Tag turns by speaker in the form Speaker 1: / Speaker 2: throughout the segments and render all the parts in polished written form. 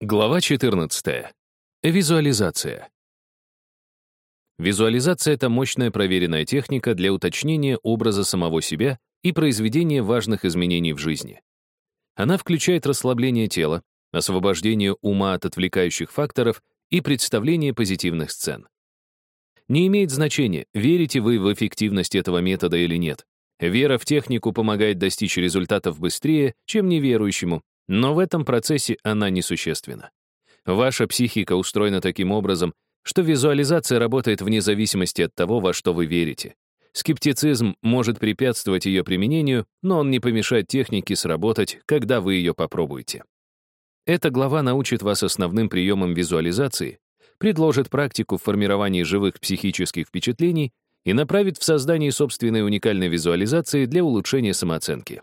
Speaker 1: Глава 14. Визуализация. Визуализация — это мощная проверенная техника для уточнения образа самого себя и произведения важных изменений в жизни. Она включает расслабление тела, освобождение ума от отвлекающих факторов и представление позитивных сцен. Не имеет значения, верите вы в эффективность этого метода или нет. Вера в технику помогает достичь результатов быстрее, чем неверующему, но в этом процессе она несущественна. Ваша психика устроена таким образом, что визуализация работает вне зависимости от того, во что вы верите. Скептицизм может препятствовать ее применению, но он не помешает технике сработать, когда вы ее попробуете. Эта глава научит вас основным приемам визуализации, предложит практику в формировании живых психических впечатлений и направит в создание собственной уникальной визуализации для улучшения самооценки.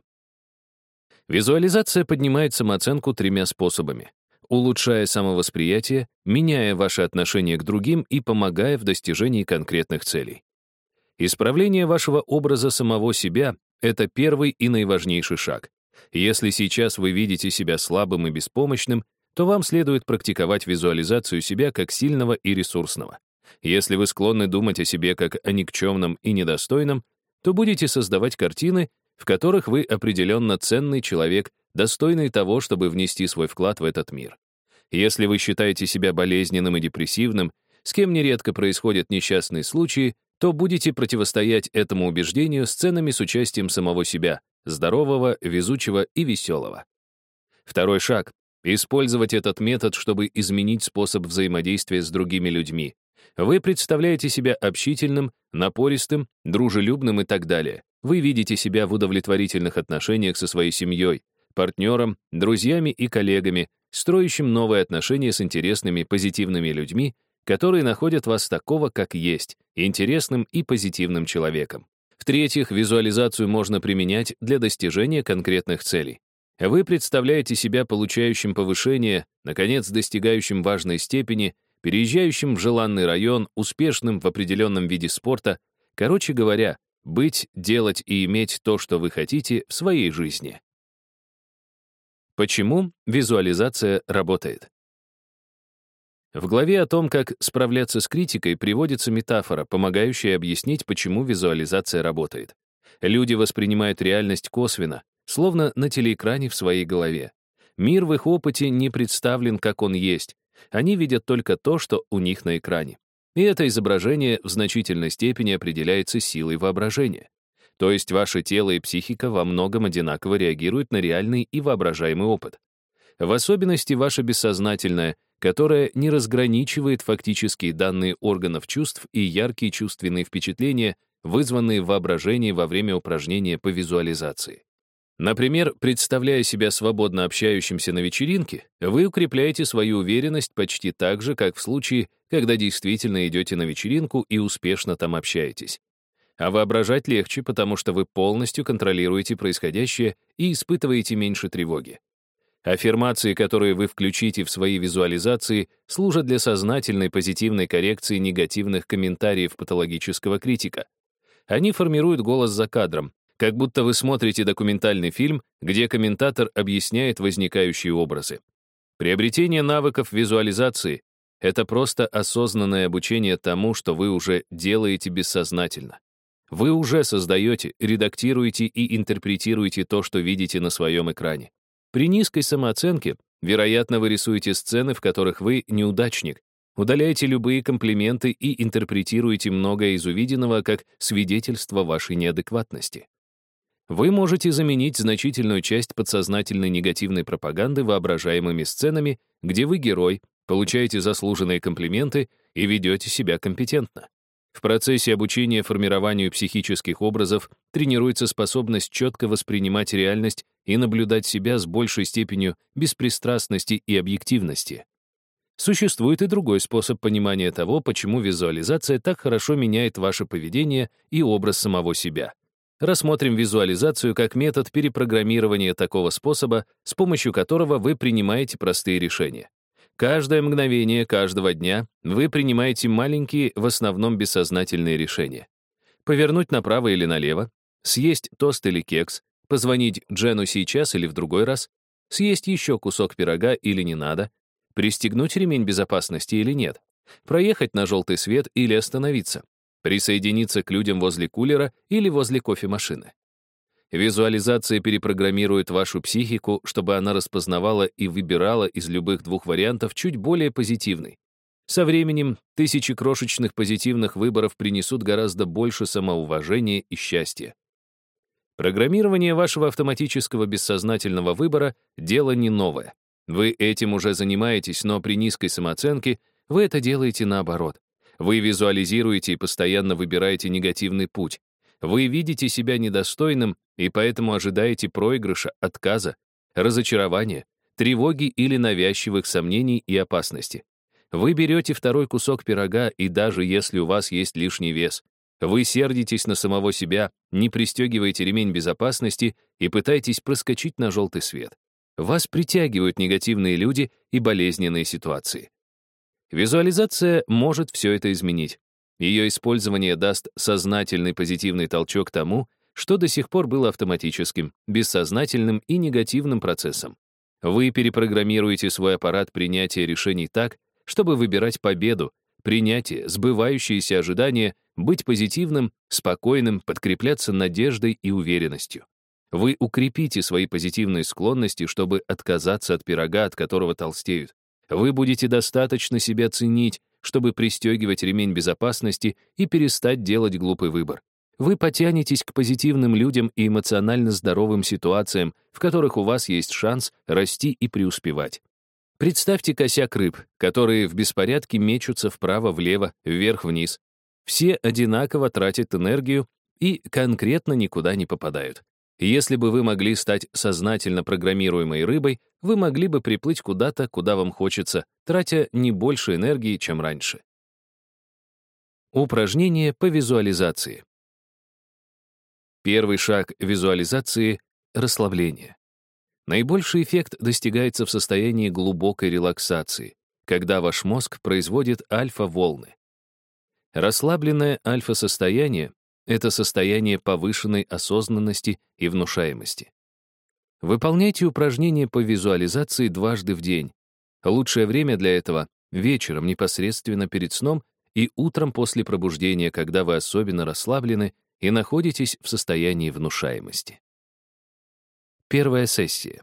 Speaker 1: Визуализация поднимает самооценку тремя способами: улучшая самовосприятие, меняя ваше отношение к другим и помогая в достижении конкретных целей. Исправление вашего образа самого себя — это первый и наиважнейший шаг. Если сейчас вы видите себя слабым и беспомощным, то вам следует практиковать визуализацию себя как сильного и ресурсного. Если вы склонны думать о себе как о никчемном и недостойном, то будете создавать картины, в которых вы определенно ценный человек, достойный того, чтобы внести свой вклад в этот мир. Если вы считаете себя болезненным и депрессивным, с кем нередко происходят несчастные случаи, то будете противостоять этому убеждению сценами с участием самого себя, здорового, везучего и веселого. Второй шаг — использовать этот метод, чтобы изменить способ взаимодействия с другими людьми. Вы представляете себя общительным, напористым, дружелюбным и так далее. Вы видите себя в удовлетворительных отношениях со своей семьей, партнером, друзьями и коллегами, строящим новые отношения с интересными, позитивными людьми, которые находят вас такого, как есть, интересным и позитивным человеком. В-третьих, визуализацию можно применять для достижения конкретных целей. Вы представляете себя получающим повышение, наконец, достигающим важной степени, переезжающим в желанный район, успешным в определенном виде спорта, короче говоря, быть, делать и иметь то, что вы хотите в своей жизни. Почему визуализация работает? В главе о том, как справляться с критикой, приводится метафора, помогающая объяснить, почему визуализация работает. Люди воспринимают реальность косвенно, словно на телеэкране в своей голове. Мир в их опыте не представлен, как он есть. Они видят только то, что у них на экране. И это изображение в значительной степени определяется силой воображения. То есть ваше тело и психика во многом одинаково реагируют на реальный и воображаемый опыт. В особенности ваше бессознательное, которое не разграничивает фактические данные органов чувств и яркие чувственные впечатления, вызванные в воображении во время упражнения по визуализации. Например, представляя себя свободно общающимся на вечеринке, вы укрепляете свою уверенность почти так же, как в случае, когда действительно идете на вечеринку и успешно там общаетесь. А воображать легче, потому что вы полностью контролируете происходящее и испытываете меньше тревоги. Аффирмации, которые вы включите в свои визуализации, служат для сознательной позитивной коррекции негативных комментариев патологического критика. Они формируют голос за кадром, как будто вы смотрите документальный фильм, где комментатор объясняет возникающие образы. Приобретение навыков визуализации — это просто осознанное обучение тому, что вы уже делаете бессознательно. Вы уже создаете, редактируете и интерпретируете то, что видите на своем экране. При низкой самооценке, вероятно, вы рисуете сцены, в которых вы неудачник, удаляете любые комплименты и интерпретируете многое из увиденного как свидетельство вашей неадекватности. Вы можете заменить значительную часть подсознательной негативной пропаганды воображаемыми сценами, где вы герой, получаете заслуженные комплименты и ведете себя компетентно. В процессе обучения формированию психических образов тренируется способность четко воспринимать реальность и наблюдать себя с большей степенью беспристрастности и объективности. Существует и другой способ понимания того, почему визуализация так хорошо меняет ваше поведение и образ самого себя. Рассмотрим визуализацию как метод перепрограммирования такого способа, с помощью которого вы принимаете простые решения. Каждое мгновение каждого дня вы принимаете маленькие, в основном бессознательные решения. Повернуть направо или налево, съесть тост или кекс, позвонить Джену сейчас или в другой раз, съесть еще кусок пирога или не надо, Пристегнуть ремень безопасности или нет? Проехать на желтый свет или остановиться? Присоединиться к людям возле кулера или возле кофемашины? Визуализация перепрограммирует вашу психику, чтобы она распознавала и выбирала из любых двух вариантов чуть более позитивный. Со временем тысячи крошечных позитивных выборов принесут гораздо больше самоуважения и счастья. Программирование вашего автоматического бессознательного выбора — дело не новое. Вы этим уже занимаетесь, но при низкой самооценке вы это делаете наоборот. Вы визуализируете и постоянно выбираете негативный путь. Вы видите себя недостойным и поэтому ожидаете проигрыша, отказа, разочарования, тревоги или навязчивых сомнений и опасности. Вы берете второй кусок пирога, и даже если у вас есть лишний вес, вы сердитесь на самого себя, не пристегиваете ремень безопасности и пытаетесь проскочить на желтый свет. Вас притягивают негативные люди и болезненные ситуации. Визуализация может все это изменить. Ее использование даст сознательный позитивный толчок тому, что до сих пор было автоматическим, бессознательным и негативным процессом. Вы перепрограммируете свой аппарат принятия решений так, чтобы выбирать победу, принятие, сбывающиеся ожидания, быть позитивным, спокойным, подкрепляться надеждой и уверенностью. Вы укрепите свои позитивные склонности, чтобы отказаться от пирога, от которого толстеют. Вы будете достаточно себя ценить, чтобы пристегивать ремень безопасности и перестать делать глупый выбор. Вы потянетесь к позитивным людям и эмоционально здоровым ситуациям, в которых у вас есть шанс расти и преуспевать. Представьте косяк рыб, которые в беспорядке мечутся вправо-влево, вверх-вниз. Все одинаково тратят энергию и конкретно никуда не попадают. Если бы вы могли стать сознательно программируемой рыбой, вы могли бы приплыть куда-то, куда вам хочется, тратя не больше энергии, чем раньше. Упражнение по визуализации. Первый шаг визуализации — расслабление. Наибольший эффект достигается в состоянии глубокой релаксации, когда ваш мозг производит альфа-волны. Расслабленное альфа-состояние — это состояние повышенной осознанности и внушаемости. Выполняйте упражнения по визуализации дважды в день. Лучшее время для этого — вечером непосредственно перед сном и утром после пробуждения, когда вы особенно расслаблены и находитесь в состоянии внушаемости. Первая сессия.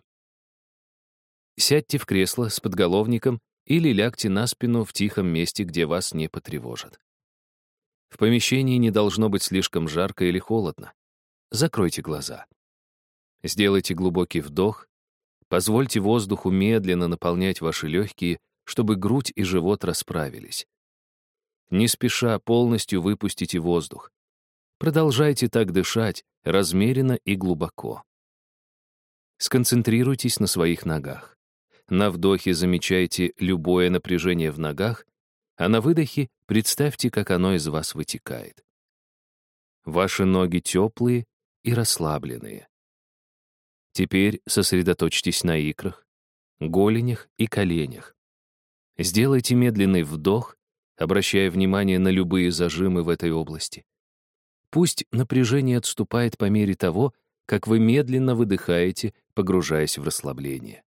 Speaker 1: Сядьте в кресло с подголовником или лягте на спину в тихом месте, где вас не потревожат. В помещении не должно быть слишком жарко или холодно. Закройте глаза. Сделайте глубокий вдох. Позвольте воздуху медленно наполнять ваши легкие, чтобы грудь и живот расправились. Не спеша полностью выпустите воздух. Продолжайте так дышать, размеренно и глубоко. Сконцентрируйтесь на своих ногах. На вдохе замечайте любое напряжение в ногах, а на выдохе представьте, как оно из вас вытекает. Ваши ноги теплые и расслабленные. Теперь сосредоточьтесь на икрах, голенях и коленях. Сделайте медленный вдох, обращая внимание на любые зажимы в этой области. Пусть напряжение отступает по мере того, как вы медленно выдыхаете, погружаясь в расслабление.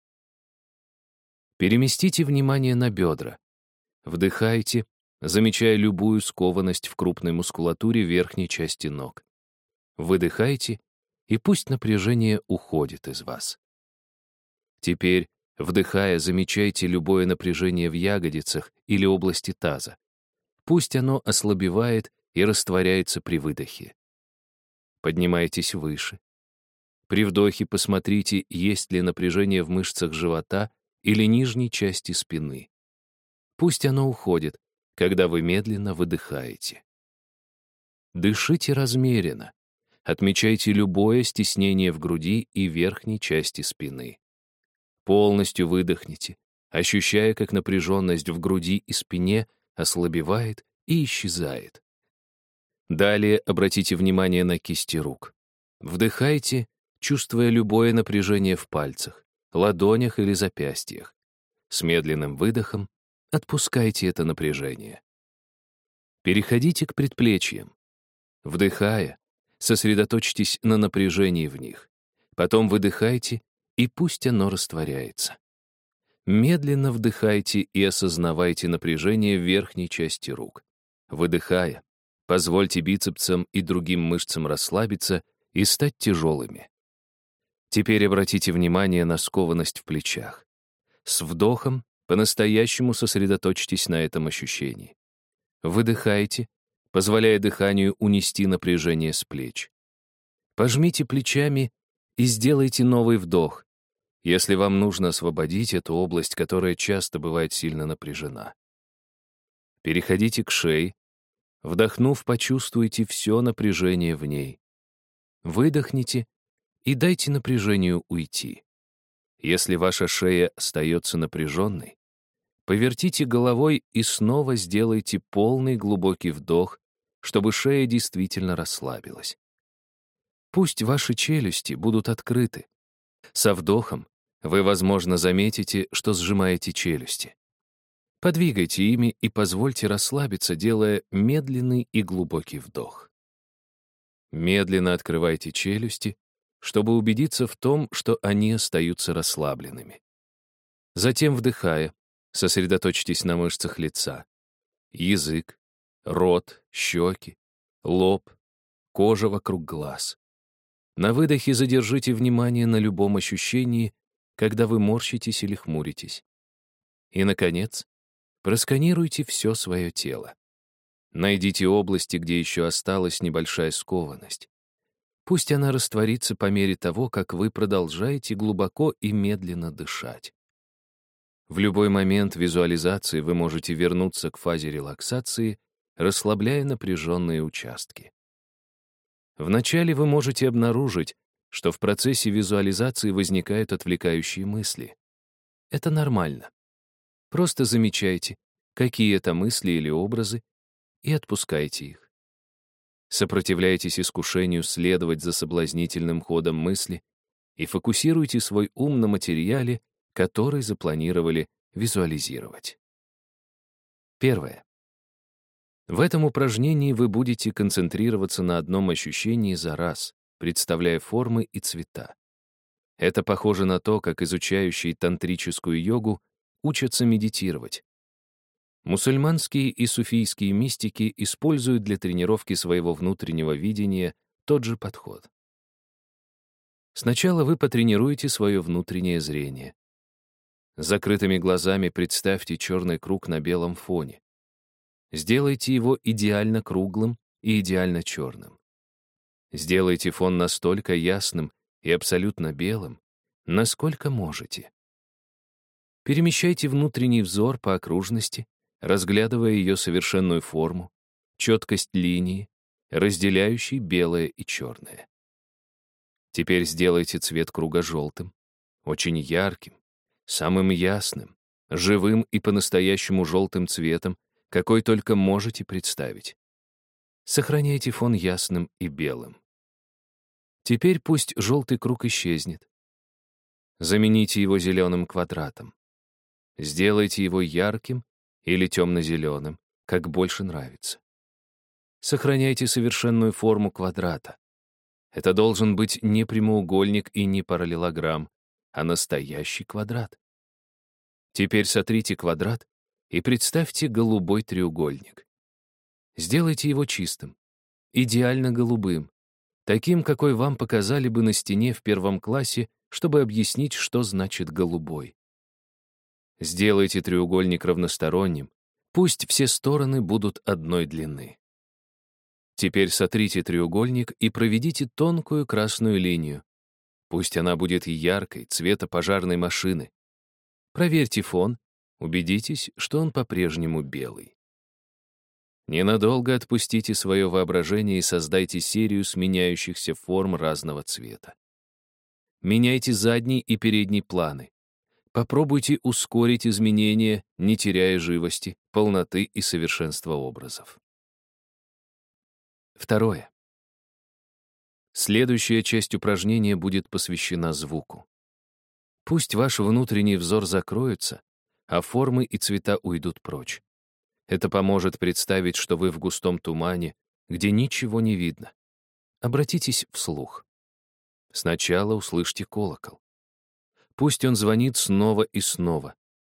Speaker 1: Переместите внимание на бедра. Вдыхайте, замечая любую скованность в крупной мускулатуре верхней части ног. Выдыхайте, и пусть напряжение уходит из вас. Теперь, вдыхая, замечайте любое напряжение в ягодицах или области таза. Пусть оно ослабевает и растворяется при выдохе. Поднимайтесь выше. При вдохе посмотрите, есть ли напряжение в мышцах живота или нижней части спины. Пусть оно уходит, когда вы медленно выдыхаете. Дышите размеренно. Отмечайте любое стеснение в груди и верхней части спины. Полностью выдохните, ощущая, как напряженность в груди и спине ослабевает и исчезает. Далее обратите внимание на кисти рук. Вдыхайте, чувствуя любое напряжение в пальцах, ладонях или запястьях. С медленным выдохом отпускайте это напряжение. Переходите к предплечьям. Вдыхая, сосредоточьтесь на напряжении в них. Потом выдыхайте, и пусть оно растворяется. Медленно вдыхайте и осознавайте напряжение в верхней части рук. Выдыхая, позвольте бицепсам и другим мышцам расслабиться и стать тяжелыми. Теперь обратите внимание на скованность в плечах. С вдохом по-настоящему сосредоточьтесь на этом ощущении. Выдыхайте, позволяя дыханию унести напряжение с плеч. Пожмите плечами и сделайте новый вдох, если вам нужно освободить эту область, которая часто бывает сильно напряжена. Переходите к шее. Вдохнув, почувствуйте все напряжение в ней. Выдохните и дайте напряжению уйти. Если ваша шея остается напряженной, повертите головой и снова сделайте полный глубокий вдох, чтобы шея действительно расслабилась. Пусть ваши челюсти будут открыты. Со вдохом вы, возможно, заметите, что сжимаете челюсти. Подвигайте ими и позвольте расслабиться, делая медленный и глубокий вдох. Медленно открывайте челюсти, чтобы убедиться в том, что они остаются расслабленными. Затем, вдыхая, сосредоточьтесь на мышцах лица. Язык, рот, щеки, лоб, кожа вокруг глаз. На выдохе задержите внимание на любом ощущении, когда вы морщитесь или хмуритесь. И, наконец, просканируйте все свое тело. Найдите области, где еще осталась небольшая скованность. Пусть она растворится по мере того, как вы продолжаете глубоко и медленно дышать. В любой момент визуализации вы можете вернуться к фазе релаксации, расслабляя напряженные участки. Вначале вы можете обнаружить, что в процессе визуализации возникают отвлекающие мысли. Это нормально. Просто замечайте, какие это мысли или образы, и отпускайте их. Сопротивляйтесь искушению следовать за соблазнительным ходом мысли и фокусируйте свой ум на материале, который запланировали визуализировать. Первое. В этом упражнении вы будете концентрироваться на одном ощущении за раз, представляя формы и цвета. Это похоже на то, как изучающие тантрическую йогу учатся медитировать. Мусульманские и суфийские мистики используют для тренировки своего внутреннего видения тот же подход. Сначала вы потренируете свое внутреннее зрение. С закрытыми глазами представьте черный круг на белом фоне. Сделайте его идеально круглым и идеально черным. Сделайте фон настолько ясным и абсолютно белым, насколько можете. Перемещайте внутренний взор по окружности, разглядывая ее совершенную форму, четкость линии, разделяющей белое и черное. Теперь сделайте цвет круга желтым, очень ярким, самым ясным, живым и по-настоящему желтым цветом, какой только можете представить. Сохраняйте фон ясным и белым. Теперь пусть желтый круг исчезнет. Замените его зеленым квадратом. Сделайте его ярким или темно-зеленым, как больше нравится. Сохраняйте совершенную форму квадрата. Это должен быть не прямоугольник и не параллелограмм, а настоящий квадрат. Теперь сотрите квадрат и представьте голубой треугольник. Сделайте его чистым, идеально голубым, таким, какой вам показали бы на стене в 1 классе, чтобы объяснить, что значит голубой. Сделайте треугольник равносторонним, пусть все стороны будут одной длины. Теперь сотрите треугольник и проведите тонкую красную линию. Пусть она будет яркой, цвета пожарной машины. Проверьте фон, убедитесь, что он по-прежнему белый. Ненадолго отпустите свое воображение и создайте серию сменяющихся форм разного цвета. Меняйте задний и передний планы. Попробуйте ускорить изменения, не теряя живости, полноты и совершенства образов. Второе. Следующая часть упражнения будет посвящена звуку. Пусть ваш внутренний взор закроется, а формы и цвета уйдут прочь. Это поможет представить, что вы в густом тумане, где ничего не видно. Обратитесь вслух. Сначала услышьте колокол. Пусть он звонит снова и снова.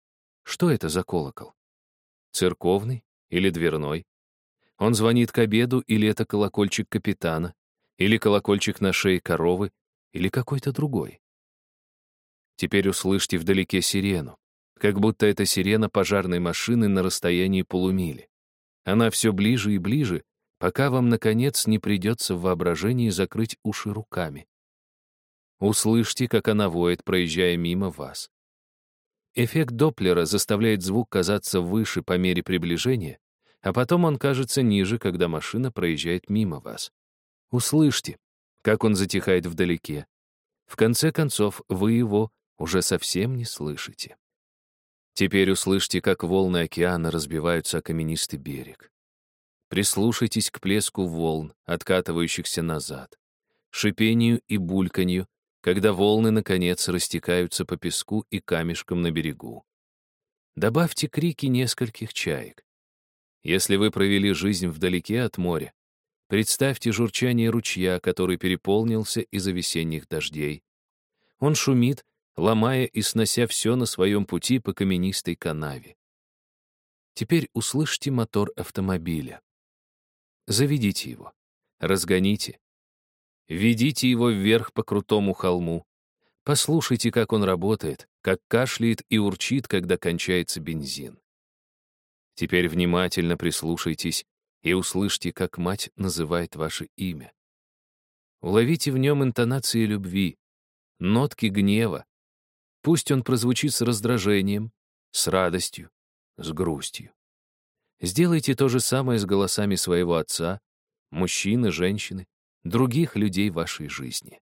Speaker 1: Что это за колокол? Церковный или дверной? Он звонит к обеду, или это колокольчик капитана, или колокольчик на шее коровы, или какой-то другой? Теперь услышьте вдалеке сирену, как будто это сирена пожарной машины на расстоянии полумили. Она все ближе и ближе, пока вам, наконец, не придется в воображении закрыть уши руками. Услышьте, как она воет, проезжая мимо вас. Эффект Доплера заставляет звук казаться выше по мере приближения, а потом он кажется ниже, когда машина проезжает мимо вас. Услышьте, как он затихает вдалеке. В конце концов, вы его уже совсем не слышите. Теперь услышьте, как волны океана разбиваются о каменистый берег. Прислушайтесь к плеску волн, откатывающихся назад, шипению и бульканью, когда волны, наконец, растекаются по песку и камешкам на берегу. Добавьте крики нескольких чаек. Если вы провели жизнь вдалеке от моря, представьте журчание ручья, который переполнился из-за весенних дождей. Он шумит, ломая и снося все на своем пути по каменистой канаве. Теперь услышьте мотор автомобиля. Заведите его, разгоните. Ведите его вверх по крутому холму. Послушайте, как он работает, как кашляет и урчит, когда кончается бензин. Теперь внимательно прислушайтесь и услышьте, как мать называет ваше имя. Уловите в нем интонации любви, нотки гнева. Пусть он прозвучит с раздражением, с радостью, с грустью. Сделайте то же самое с голосами своего отца, мужчины, женщины, других людей вашей жизни.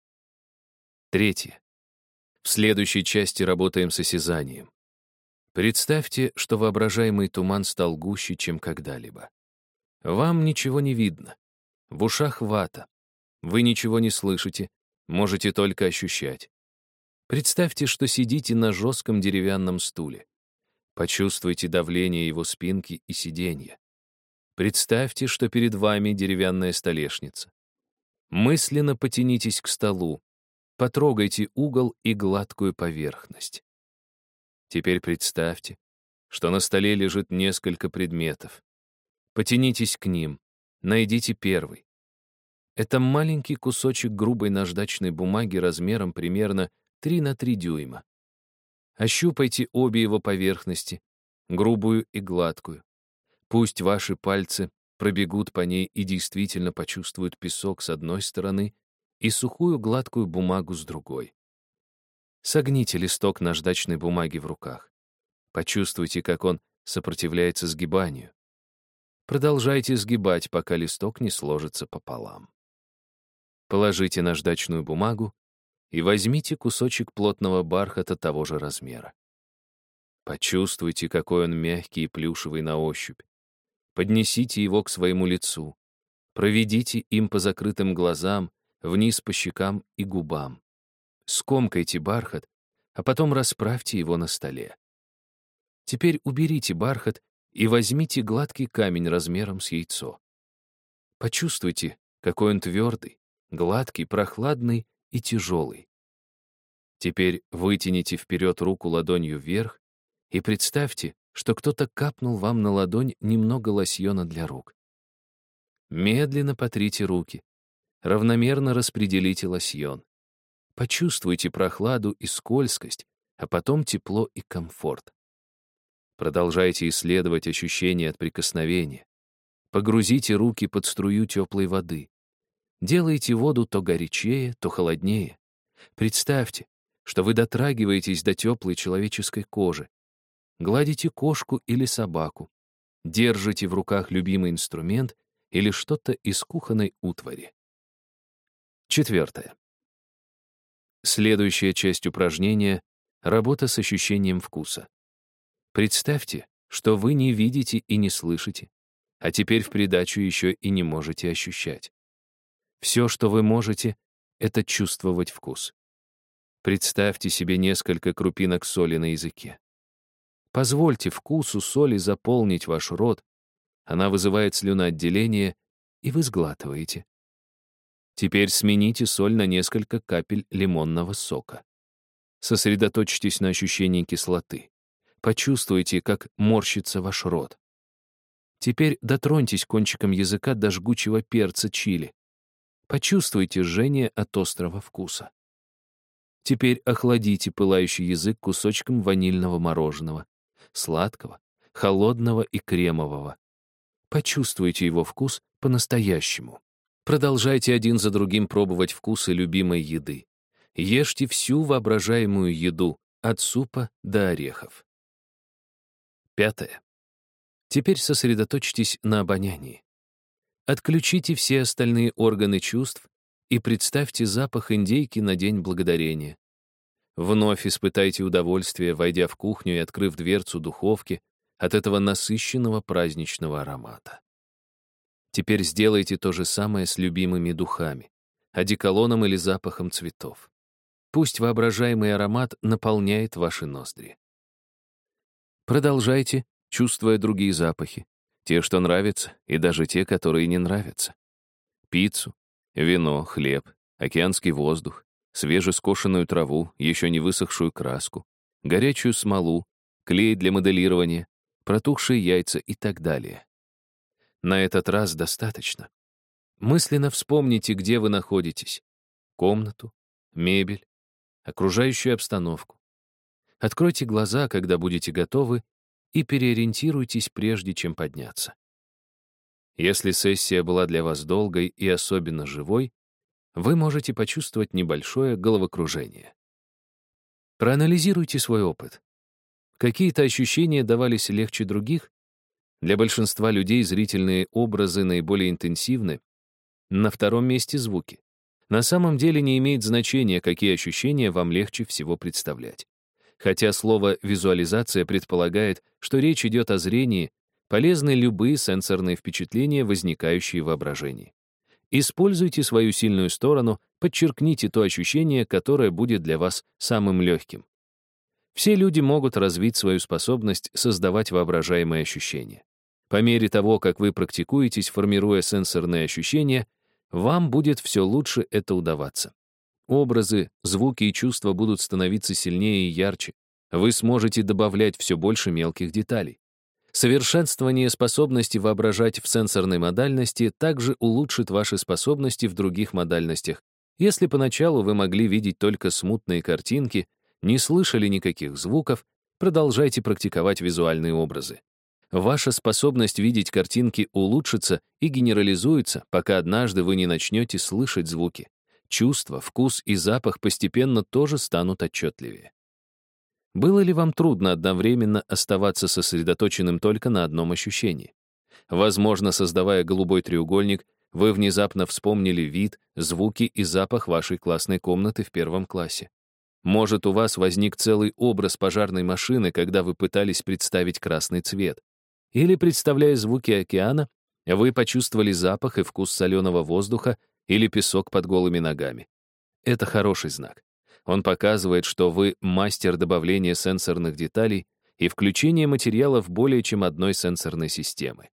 Speaker 1: Третье. В следующей части работаем с осязанием. Представьте, что воображаемый туман стал гуще, чем когда-либо. Вам ничего не видно. В ушах вата. Вы ничего не слышите, можете только ощущать. Представьте, что сидите на жестком деревянном стуле. Почувствуйте давление его спинки и сиденья. Представьте, что перед вами деревянная столешница. Мысленно потянитесь к столу, потрогайте угол и гладкую поверхность. Теперь представьте, что на столе лежит несколько предметов. Потянитесь к ним, найдите первый. Это маленький кусочек грубой наждачной бумаги размером примерно 3 на 3 дюйма. Ощупайте обе его поверхности, грубую и гладкую. Пусть ваши пальцы пробегут по ней и действительно почувствуют песок с одной стороны и сухую гладкую бумагу с другой. Согните листок наждачной бумаги в руках. Почувствуйте, как он сопротивляется сгибанию. Продолжайте сгибать, пока листок не сложится пополам. Положите наждачную бумагу и возьмите кусочек плотного бархата того же размера. Почувствуйте, какой он мягкий и плюшевый на ощупь. Поднесите его к своему лицу. Проведите им по закрытым глазам, вниз по щекам и губам. Скомкайте бархат, а потом расправьте его на столе. Теперь уберите бархат и возьмите гладкий камень размером с яйцо. Почувствуйте, какой он твердый, гладкий, прохладный и тяжелый. Теперь вытяните вперед руку ладонью вверх и представьте, что кто-то капнул вам на ладонь немного лосьона для рук. Медленно потрите руки, равномерно распределите лосьон. Почувствуйте прохладу и скользкость, а потом тепло и комфорт. Продолжайте исследовать ощущения от прикосновения. Погрузите руки под струю теплой воды. Делайте воду то горячее, то холоднее. Представьте, что вы дотрагиваетесь до теплой человеческой кожи. Гладите кошку или собаку. Держите в руках любимый инструмент или что-то из кухонной утвари. Четвертое. Следующая часть упражнения — работа с ощущением вкуса. Представьте, что вы не видите и не слышите, а теперь в придачу еще и не можете ощущать. Все, что вы можете, — это чувствовать вкус. Представьте себе несколько крупинок соли на языке. Позвольте вкусу соли заполнить ваш рот, она вызывает слюноотделение, и вы сглатываете. Теперь смените соль на несколько капель лимонного сока. Сосредоточьтесь на ощущении кислоты. Почувствуйте, как морщится ваш рот. Теперь дотроньтесь кончиком языка до жгучего перца чили. Почувствуйте жжение от острого вкуса. Теперь охладите пылающий язык кусочком ванильного мороженого, сладкого, холодного и кремового. Почувствуйте его вкус по-настоящему. Продолжайте один за другим пробовать вкусы любимой еды. Ешьте всю воображаемую еду, от супа до орехов. 5. Теперь сосредоточьтесь на обонянии. Отключите все остальные органы чувств и представьте запах индейки на День Благодарения. Вновь испытайте удовольствие, войдя в кухню и открыв дверцу духовки от этого насыщенного праздничного аромата. Теперь сделайте то же самое с любимыми духами, одеколоном или запахом цветов. Пусть воображаемый аромат наполняет ваши ноздри. Продолжайте, чувствуя другие запахи, те, что нравятся, и даже те, которые не нравятся. Пиццу, вино, хлеб, океанский воздух, свежескошенную траву, еще не высохшую краску, горячую смолу, клей для моделирования, протухшие яйца и так далее. На этот раз достаточно. Мысленно вспомните, где вы находитесь. Комнату, мебель, окружающую обстановку. Откройте глаза, когда будете готовы, и переориентируйтесь, прежде чем подняться. Если сессия была для вас долгой и особенно живой, вы можете почувствовать небольшое головокружение. Проанализируйте свой опыт. Какие-то ощущения давались легче других? Для большинства людей зрительные образы наиболее интенсивны. На втором месте звуки. На самом деле не имеет значения, какие ощущения вам легче всего представлять. Хотя слово «визуализация» предполагает, что речь идет о зрении, полезны любые сенсорные впечатления, возникающие в воображении. Используйте свою сильную сторону, подчеркните то ощущение, которое будет для вас самым легким. Все люди могут развить свою способность создавать воображаемые ощущения. По мере того, как вы практикуетесь, формируя сенсорные ощущения, вам будет все лучше это удаваться. Образы, звуки и чувства будут становиться сильнее и ярче. Вы сможете добавлять все больше мелких деталей. Совершенствование способности воображать в сенсорной модальности также улучшит ваши способности в других модальностях. Если поначалу вы могли видеть только смутные картинки, не слышали никаких звуков, продолжайте практиковать визуальные образы. Ваша способность видеть картинки улучшится и генерализуется, пока однажды вы не начнете слышать звуки. Чувства, вкус и запах постепенно тоже станут отчетливее. Было ли вам трудно одновременно оставаться сосредоточенным только на одном ощущении? Возможно, создавая голубой треугольник, вы внезапно вспомнили вид, звуки и запах вашей классной комнаты в 1 классе. Может, у вас возник целый образ пожарной машины, когда вы пытались представить красный цвет. Или, представляя звуки океана, вы почувствовали запах и вкус соленого воздуха или песок под голыми ногами. Это хороший знак. Он показывает, что вы мастер добавления сенсорных деталей и включения материалов более чем одной сенсорной системы.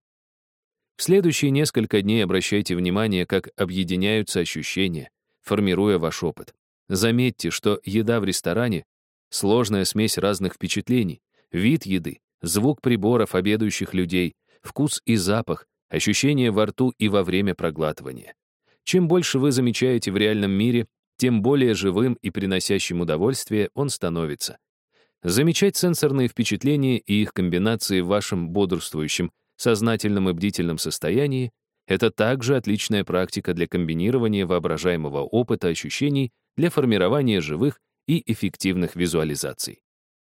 Speaker 1: В следующие несколько дней обращайте внимание, как объединяются ощущения, формируя ваш опыт. Заметьте, что еда в ресторане — сложная смесь разных впечатлений, вид еды, звук приборов обедающих людей, вкус и запах, ощущения во рту и во время проглатывания. Чем больше вы замечаете в реальном мире, тем более живым и приносящим удовольствие он становится. Замечать сенсорные впечатления и их комбинации в вашем бодрствующем, сознательном и бдительном состоянии — это также отличная практика для комбинирования воображаемого опыта ощущений для формирования живых и эффективных визуализаций.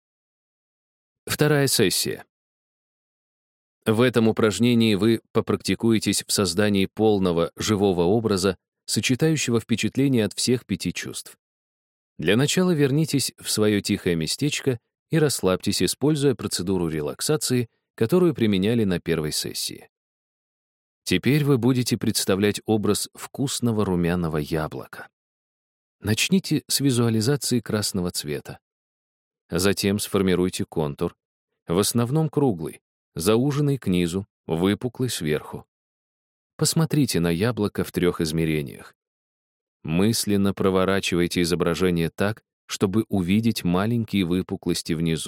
Speaker 1: 2 сессия. В этом упражнении вы попрактикуетесь в создании полного живого образа, сочетающего впечатления от всех 5 чувств. Для начала вернитесь в свое тихое местечко и расслабьтесь, используя процедуру релаксации, которую применяли на 1 сессии. Теперь вы будете представлять образ вкусного румяного яблока. Начните с визуализации красного цвета. Затем сформируйте контур, в основном круглый, зауженный к низу, выпуклый сверху. Посмотрите на яблоко в 3 измерениях. Мысленно проворачивайте изображение так, чтобы увидеть маленькие выпуклости внизу,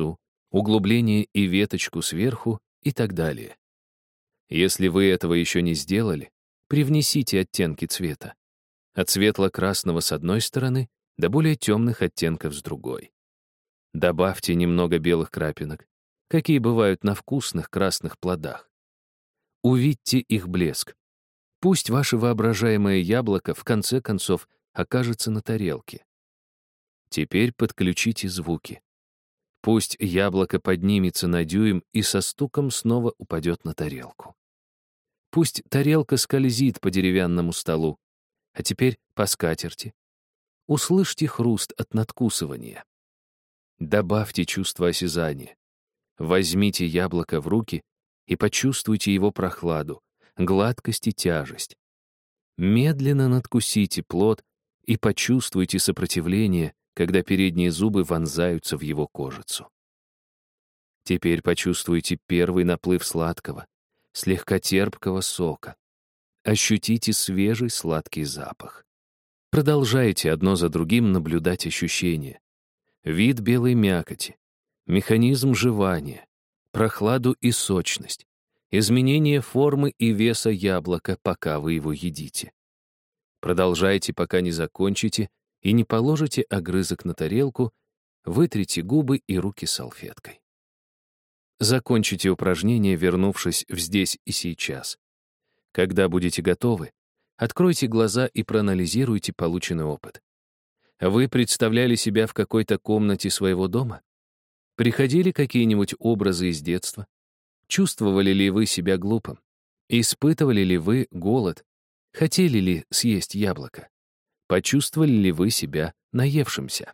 Speaker 1: углубление и веточку сверху и так далее. Если вы этого еще не сделали, привнесите оттенки цвета. От светло-красного с одной стороны до более темных оттенков с другой. Добавьте немного белых крапинок, какие бывают на вкусных красных плодах. Увидьте их блеск. Пусть ваше воображаемое яблоко в конце концов окажется на тарелке. Теперь подключите звуки. Пусть яблоко поднимется на дюйм и со стуком снова упадет на тарелку. Пусть тарелка скользит по деревянному столу, а теперь по скатерти. Услышьте хруст от надкусывания. Добавьте чувство осязания. Возьмите яблоко в руки и почувствуйте его прохладу, гладкость и тяжесть. Медленно надкусите плод и почувствуйте сопротивление, когда передние зубы вонзаются в его кожицу. Теперь почувствуйте первый наплыв сладкого, слегка терпкого сока. Ощутите свежий сладкий запах. Продолжайте одно за другим наблюдать ощущения. Вид белой мякоти, механизм жевания, прохладу и сочность, изменение формы и веса яблока, пока вы его едите. Продолжайте, пока не закончите и не положите огрызок на тарелку, вытрите губы и руки салфеткой. Закончите упражнение, вернувшись в здесь и сейчас. Когда будете готовы, откройте глаза и проанализируйте полученный опыт. Вы представляли себя в какой-то комнате своего дома? Приходили какие-нибудь образы из детства? Чувствовали ли вы себя глупым? Испытывали ли вы голод? Хотели ли съесть яблоко? Почувствовали ли вы себя наевшимся?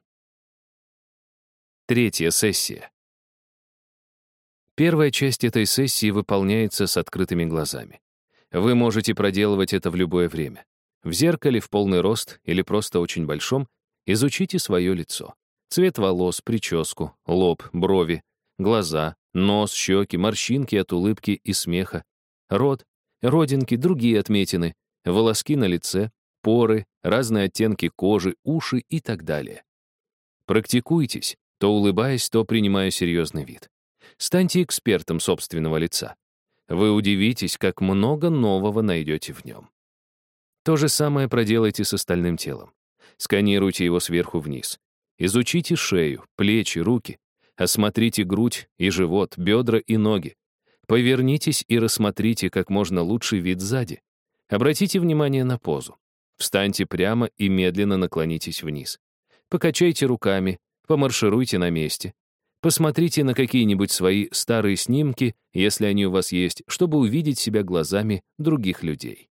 Speaker 1: Третья сессия. Первая часть этой сессии выполняется с открытыми глазами. Вы можете проделывать это в любое время. В зеркале, в полный рост или просто очень большом изучите свое лицо. Цвет волос, прическу, лоб, брови, глаза, нос, щеки, морщинки от улыбки и смеха, рот, родинки, другие отметины, волоски на лице, поры, разные оттенки кожи, уши и так далее. Практикуйтесь, то улыбаясь, то принимая серьезный вид. Станьте экспертом собственного лица. Вы удивитесь, как много нового найдете в нем. То же самое проделайте с остальным телом. Сканируйте его сверху вниз. Изучите шею, плечи, руки. Осмотрите грудь и живот, бедра и ноги. Повернитесь и рассмотрите как можно лучший вид сзади. Обратите внимание на позу. Встаньте прямо и медленно наклонитесь вниз. Покачайте руками, помаршируйте на месте. Посмотрите на какие-нибудь свои старые снимки, если они у вас есть, чтобы увидеть себя глазами других людей.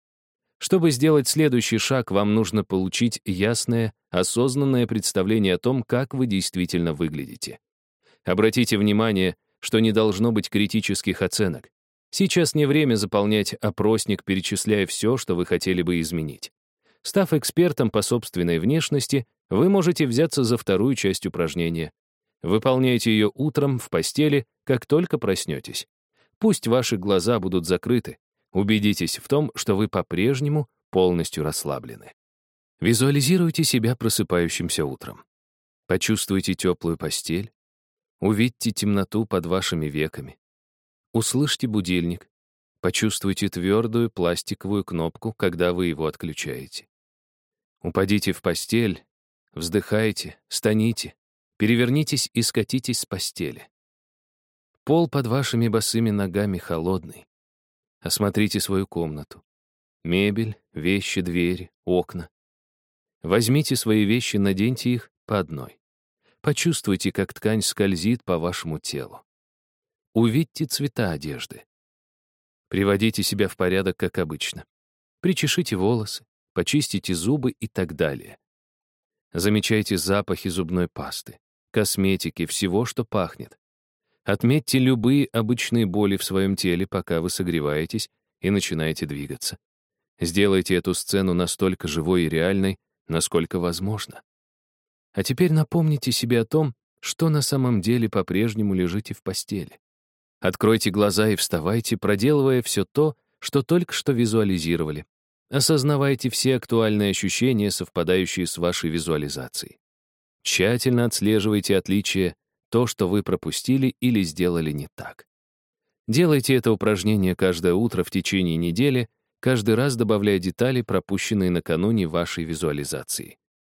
Speaker 1: Чтобы сделать следующий шаг, вам нужно получить ясное, осознанное представление о том, как вы действительно выглядите. Обратите внимание, что не должно быть критических оценок. Сейчас не время заполнять опросник, перечисляя все, что вы хотели бы изменить. Став экспертом по собственной внешности, вы можете взяться за вторую часть упражнения. Выполняйте ее утром в постели, как только проснетесь. Пусть ваши глаза будут закрыты. Убедитесь в том, что вы по-прежнему полностью расслаблены. Визуализируйте себя просыпающимся утром. Почувствуйте теплую постель. Увидьте темноту под вашими веками. Услышьте будильник. Почувствуйте твердую пластиковую кнопку, когда вы его отключаете. Упадите в постель, вздыхайте, станите, перевернитесь и скатитесь с постели. Пол под вашими босыми ногами холодный. Осмотрите свою комнату. Мебель, вещи, двери, окна. Возьмите свои вещи, наденьте их по одной. Почувствуйте, как ткань скользит по вашему телу. Увидьте цвета одежды. Приводите себя в порядок, как обычно. Причешите волосы, почистите зубы и так далее. Замечайте запахи зубной пасты, косметики, всего, что пахнет. Отметьте любые обычные боли в своем теле, пока вы согреваетесь и начинаете двигаться. Сделайте эту сцену настолько живой и реальной, насколько возможно. А теперь напомните себе о том, что на самом деле по-прежнему лежите в постели. Откройте глаза и вставайте, проделывая все то, что только что визуализировали. Осознавайте все актуальные ощущения, совпадающие с вашей визуализацией. Тщательно отслеживайте отличия то, что вы пропустили или сделали не так. Делайте это упражнение каждое утро в течение недели, каждый раз добавляя детали, пропущенные накануне вашей визуализации.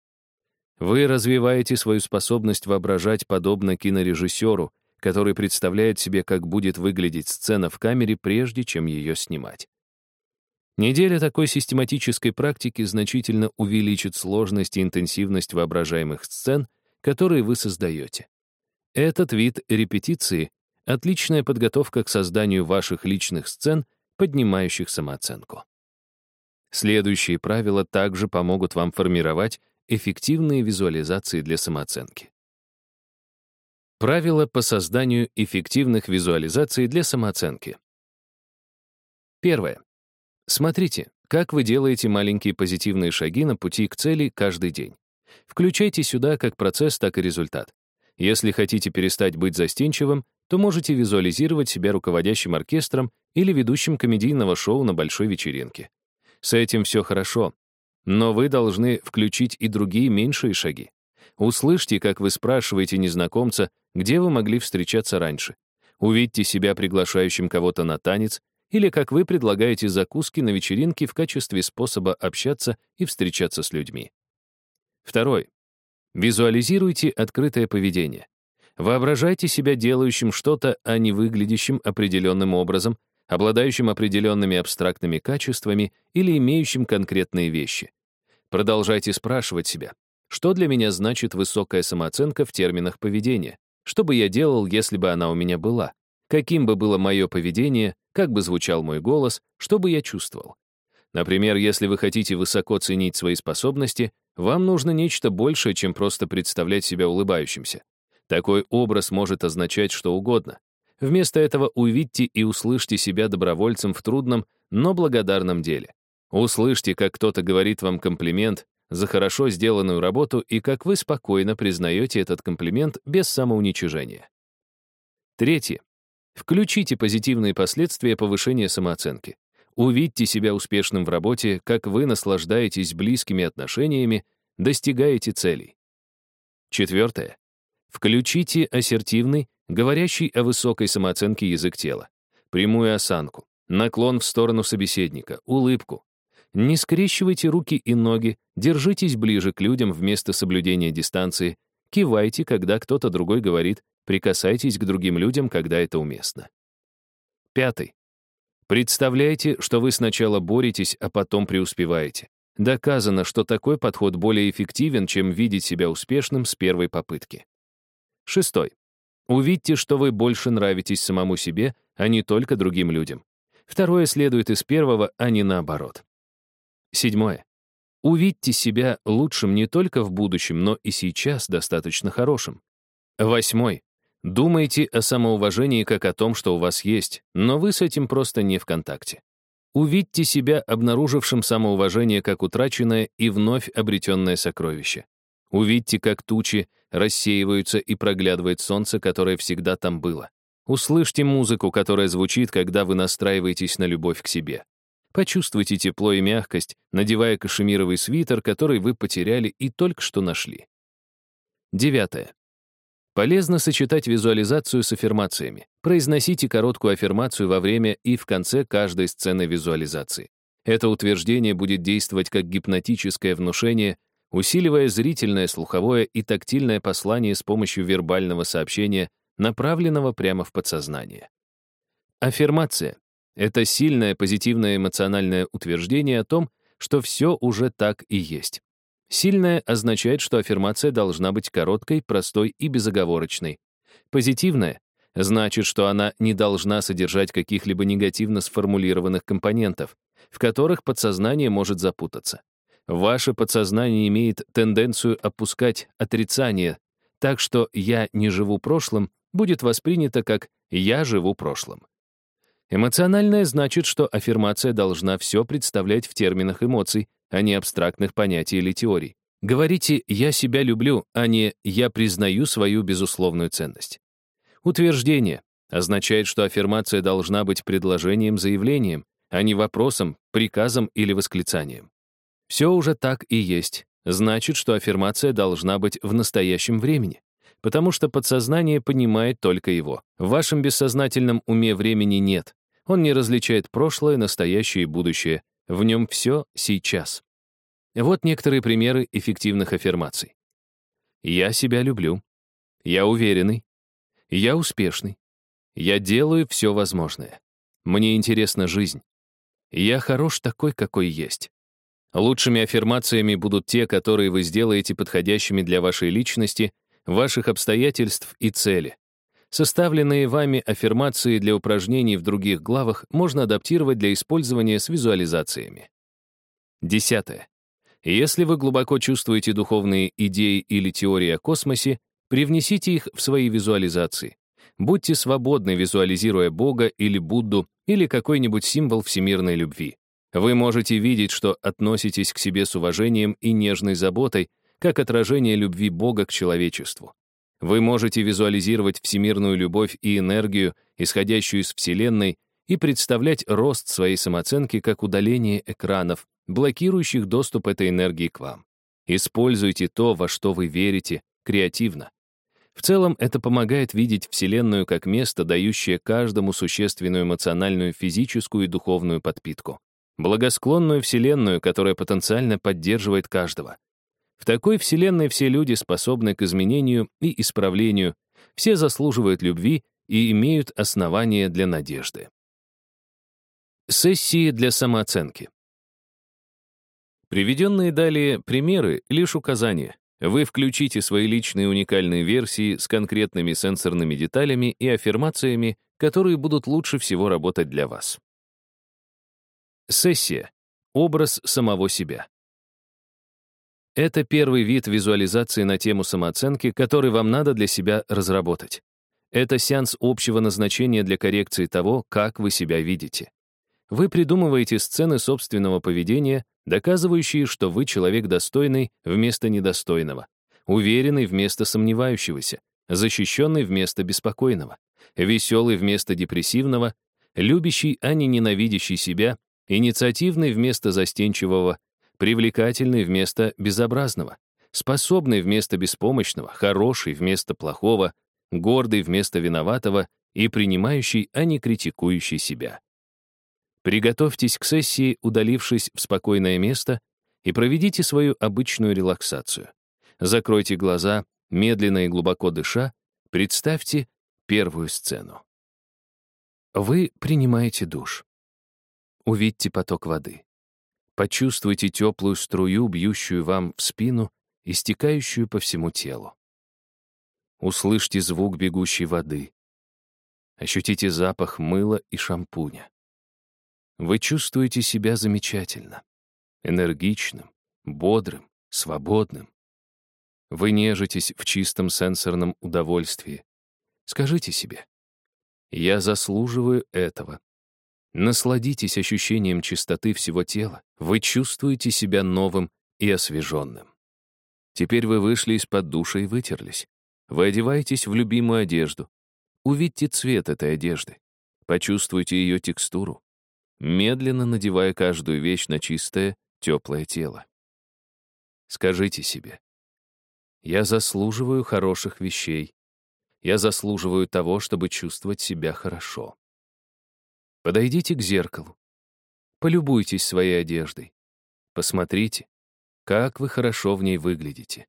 Speaker 1: Вы развиваете свою способность воображать подобно кинорежиссеру, который представляет себе, как будет выглядеть сцена в камере, прежде чем ее снимать. Неделя такой систематической практики значительно увеличит сложность и интенсивность воображаемых сцен, которые вы создаете. Этот вид репетиции — отличная подготовка к созданию ваших личных сцен, поднимающих самооценку. Следующие правила также помогут вам формировать эффективные визуализации для самооценки. Правила по созданию эффективных визуализаций для самооценки. Первое. Смотрите, как вы делаете маленькие позитивные шаги на пути к цели каждый день. Включайте сюда как процесс, так и результат. Если хотите перестать быть застенчивым, то можете визуализировать себя руководящим оркестром или ведущим комедийного шоу на большой вечеринке. С этим все хорошо, но вы должны включить и другие меньшие шаги. Услышьте, как вы спрашиваете незнакомца, где вы могли встречаться раньше. Увидьте себя приглашающим кого-то на танец, или как вы предлагаете закуски на вечеринке в качестве способа общаться и встречаться с людьми. Второй. Визуализируйте открытое поведение. Воображайте себя делающим что-то, а не выглядящим определенным образом, обладающим определенными абстрактными качествами или имеющим конкретные вещи. Продолжайте спрашивать себя, что для меня значит высокая самооценка в терминах поведения? Что бы я делал, если бы она у меня была? Каким бы было мое поведение, как бы звучал мой голос, что бы я чувствовал? Например, если вы хотите высоко ценить свои способности, вам нужно нечто большее, чем просто представлять себя улыбающимся. Такой образ может означать что угодно. Вместо этого увидьте и услышьте себя добровольцем в трудном, но благодарном деле. Услышьте, как кто-то говорит вам комплимент за хорошо сделанную работу и как вы спокойно признаете этот комплимент без самоуничижения. Третье. Включите позитивные последствия повышения самооценки. Увидьте себя успешным в работе, как вы наслаждаетесь близкими отношениями, достигаете целей. Четвертое. Включите ассертивный, говорящий о высокой самооценке язык тела, прямую осанку, наклон в сторону собеседника, улыбку. Не скрещивайте руки и ноги, держитесь ближе к людям вместо соблюдения дистанции, кивайте, когда кто-то другой говорит, прикасайтесь к другим людям, когда это уместно. Пятый. Представляйте, что вы сначала боретесь, а потом преуспеваете. Доказано, что такой подход более эффективен, чем видеть себя успешным с первой попытки. Шестой. Увидьте, что вы больше нравитесь самому себе, а не только другим людям. Второе следует из первого, а не наоборот. Седьмое. Увидьте себя лучшим не только в будущем, но и сейчас достаточно хорошим. Восьмой. Думайте о самоуважении как о том, что у вас есть, но вы с этим просто не в контакте. Увидьте себя обнаружившим самоуважение как утраченное и вновь обретенное сокровище. Увидьте, как тучи рассеиваются и проглядывает солнце, которое всегда там было. Услышьте музыку, которая звучит, когда вы настраиваетесь на любовь к себе. Почувствуйте тепло и мягкость, надевая кашемировый свитер, который вы потеряли и только что нашли. Девятое. Полезно сочетать визуализацию с аффирмациями. Произносите короткую аффирмацию во время и в конце каждой сцены визуализации. Это утверждение будет действовать как гипнотическое внушение, усиливая зрительное, слуховое и тактильное послание с помощью вербального сообщения, направленного прямо в подсознание. Аффирмация — это сильное позитивное эмоциональное утверждение о том, что все уже так и есть. Сильное означает, что аффирмация должна быть короткой, простой и безоговорочной. Позитивное значит, что она не должна содержать каких-либо негативно сформулированных компонентов, в которых подсознание может запутаться. Ваше подсознание имеет тенденцию опускать отрицание, так что «я не живу прошлым» будет воспринято как «я живу прошлым». Эмоциональное значит, что аффирмация должна все представлять в терминах эмоций, а не абстрактных понятий или теорий. Говорите «я себя люблю», а не «я признаю свою безусловную ценность». Утверждение означает, что аффирмация должна быть предложением-заявлением, а не вопросом, приказом или восклицанием. Все уже так и есть. Значит, что аффирмация должна быть в настоящем времени. потому что подсознание понимает только его. В вашем бессознательном уме времени нет. Он не различает прошлое, настоящее и будущее. В нем все сейчас. Вот некоторые примеры эффективных аффирмаций. Я себя люблю. Я уверенный. Я успешный. Я делаю все возможное. Мне интересна жизнь. Я хорош такой, какой есть. Лучшими аффирмациями будут те, которые вы сделаете подходящими для вашей личности, ваших обстоятельств и цели. Составленные вами аффирмации для упражнений в других главах можно адаптировать для использования с визуализациями. 10. Если вы глубоко чувствуете духовные идеи или теории о космосе, привнесите их в свои визуализации. Будьте свободны, визуализируя Бога или Будду или какой-нибудь символ всемирной любви. Вы можете видеть, что относитесь к себе с уважением и нежной заботой, как отражение любви Бога к человечеству. Вы можете визуализировать всемирную любовь и энергию, исходящую из Вселенной, и представлять рост своей самооценки как удаление экранов, блокирующих доступ этой энергии к вам. Используйте то, во что вы верите, креативно. В целом, это помогает видеть Вселенную как место, дающее каждому существенную эмоциональную, физическую и духовную подпитку. Благосклонную Вселенную, которая потенциально поддерживает каждого. В такой Вселенной все люди способны к изменению и исправлению, все заслуживают любви и имеют основания для надежды. Сессии для самооценки. Приведенные далее примеры — лишь указания. Вы включите свои личные уникальные версии с конкретными сенсорными деталями и аффирмациями, которые будут лучше всего работать для вас. Сессия. Образ самого себя. Это первый вид визуализации на тему самооценки, который вам надо для себя разработать. Это сеанс общего назначения для коррекции того, как вы себя видите. Вы придумываете сцены собственного поведения, доказывающие, что вы человек достойный вместо недостойного, уверенный вместо сомневающегося, защищенный вместо беспокойного, веселый вместо депрессивного, любящий, а не ненавидящий себя, инициативный вместо застенчивого, привлекательный вместо безобразного, способный вместо беспомощного, хороший вместо плохого, гордый вместо виноватого и принимающий, а не критикующий себя. Приготовьтесь к сессии, удалившись в спокойное место, и проведите свою обычную релаксацию. Закройте глаза, медленно и глубоко дыша, представьте первую сцену. Вы принимаете душ. Увидьте поток воды. Почувствуйте теплую струю, бьющую вам в спину и стекающую по всему телу. Услышьте звук бегущей воды. Ощутите запах мыла и шампуня. Вы чувствуете себя замечательно, энергичным, бодрым, свободным. Вы нежитесь в чистом сенсорном удовольствии. Скажите себе: «Я заслуживаю этого». Насладитесь ощущением чистоты всего тела. Вы чувствуете себя новым и освеженным. Теперь вы вышли из-под душа и вытерлись. Вы одеваетесь в любимую одежду. Увидьте цвет этой одежды. Почувствуйте ее текстуру, медленно надевая каждую вещь на чистое, теплое тело. Скажите себе: «Я заслуживаю хороших вещей. Я заслуживаю того, чтобы чувствовать себя хорошо». Подойдите к зеркалу. Полюбуйтесь своей одеждой. Посмотрите, как вы хорошо в ней выглядите.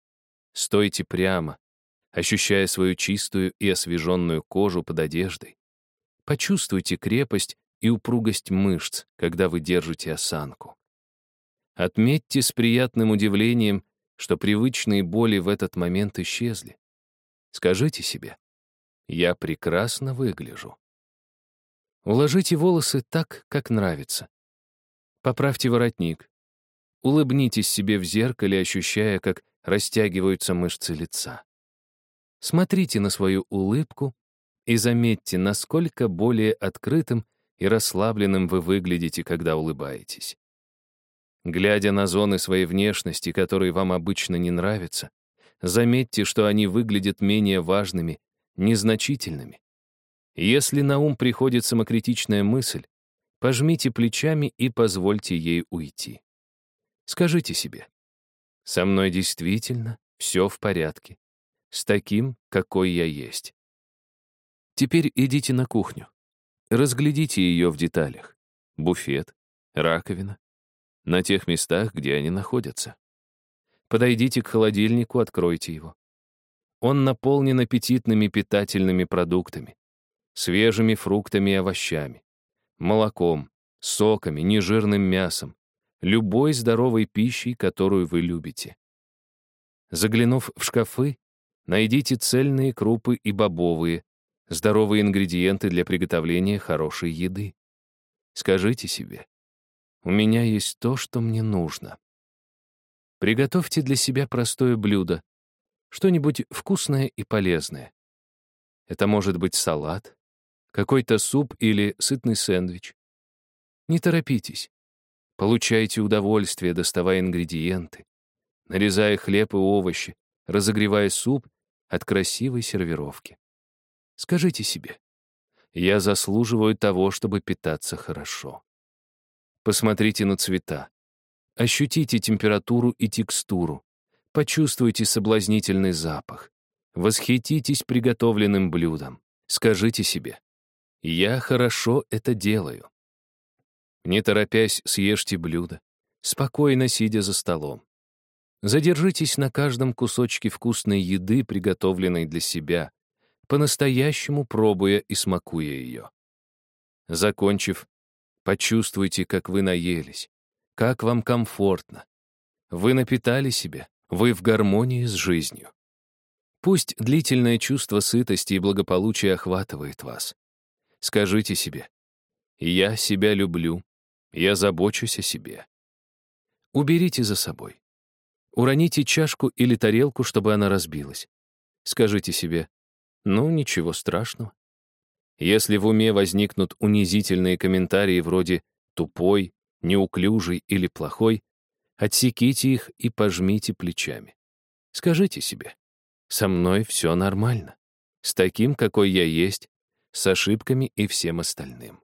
Speaker 1: Стойте прямо, ощущая свою чистую и освеженную кожу под одеждой. Почувствуйте крепость и упругость мышц, когда вы держите осанку. Отметьте с приятным удивлением, что привычные боли в этот момент исчезли. Скажите себе: «Я прекрасно выгляжу». Уложите волосы так, как нравится. Поправьте воротник. Улыбнитесь себе в зеркале, ощущая, как растягиваются мышцы лица. Смотрите на свою улыбку и заметьте, насколько более открытым и расслабленным вы выглядите, когда улыбаетесь. Глядя на зоны своей внешности, которые вам обычно не нравятся, заметьте, что они выглядят менее важными, незначительными. Если на ум приходит самокритичная мысль, пожмите плечами и позвольте ей уйти. Скажите себе: «Со мной действительно все в порядке. с таким, какой я есть. Теперь идите на кухню. Разглядите ее в деталях. Буфет, раковина, на тех местах, где они находятся. Подойдите к холодильнику, откройте его. Он наполнен аппетитными питательными продуктами, свежими фруктами и овощами, молоком, соками, нежирным мясом, любой здоровой пищей, которую вы любите. Заглянув в шкафы, найдите цельные крупы и бобовые, здоровые ингредиенты для приготовления хорошей еды. Скажите себе, у меня есть то, что мне нужно. Приготовьте для себя простое блюдо, что-нибудь вкусное и полезное. Это может быть салат, какой-то суп или сытный сэндвич. Не торопитесь. Получайте удовольствие, доставая ингредиенты, нарезая хлеб и овощи, разогревая суп от красивой сервировки. Скажите себе, я заслуживаю того, чтобы питаться хорошо. Посмотрите на цвета. Ощутите температуру и текстуру. Почувствуйте соблазнительный запах. Восхититесь приготовленным блюдом. Скажите себе, я хорошо это делаю. Не торопясь, съешьте блюдо, спокойно сидя за столом. Задержитесь на каждом кусочке вкусной еды, приготовленной для себя, по-настоящему пробуя и смакуя ее. Закончив, почувствуйте, как вы наелись, как вам комфортно. Вы напитали себя, вы в гармонии с жизнью. Пусть длительное чувство сытости и благополучия охватывает вас. Скажите себе, я себя люблю, я забочусь о себе. Уберите за собой. Уроните чашку или тарелку, чтобы она разбилась. Скажите себе, ну, ничего страшного. Если в уме возникнут унизительные комментарии вроде «тупой», «неуклюжий» или «плохой», отсеките их и пожмите плечами. Скажите себе, со мной все нормально, с таким, какой я есть, с ошибками и всем остальным.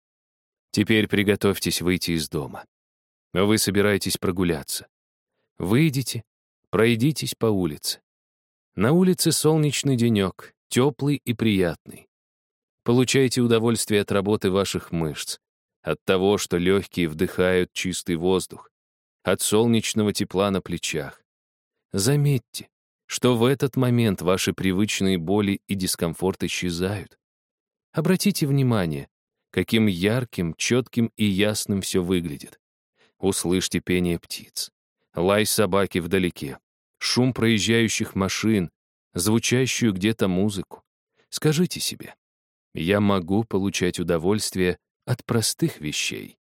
Speaker 1: Теперь приготовьтесь выйти из дома. Вы собираетесь прогуляться. Выйдите, пройдитесь по улице. На улице солнечный денек, теплый и приятный. Получайте удовольствие от работы ваших мышц, от того, что легкие вдыхают чистый воздух, от солнечного тепла на плечах. Заметьте, что в этот момент ваши привычные боли и дискомфорт исчезают. Обратите внимание, каким ярким, четким и ясным все выглядит. Услышьте пение птиц, лай собаки вдалеке, шум проезжающих машин, звучащую где-то музыку. Скажите себе, я могу получать удовольствие от простых вещей.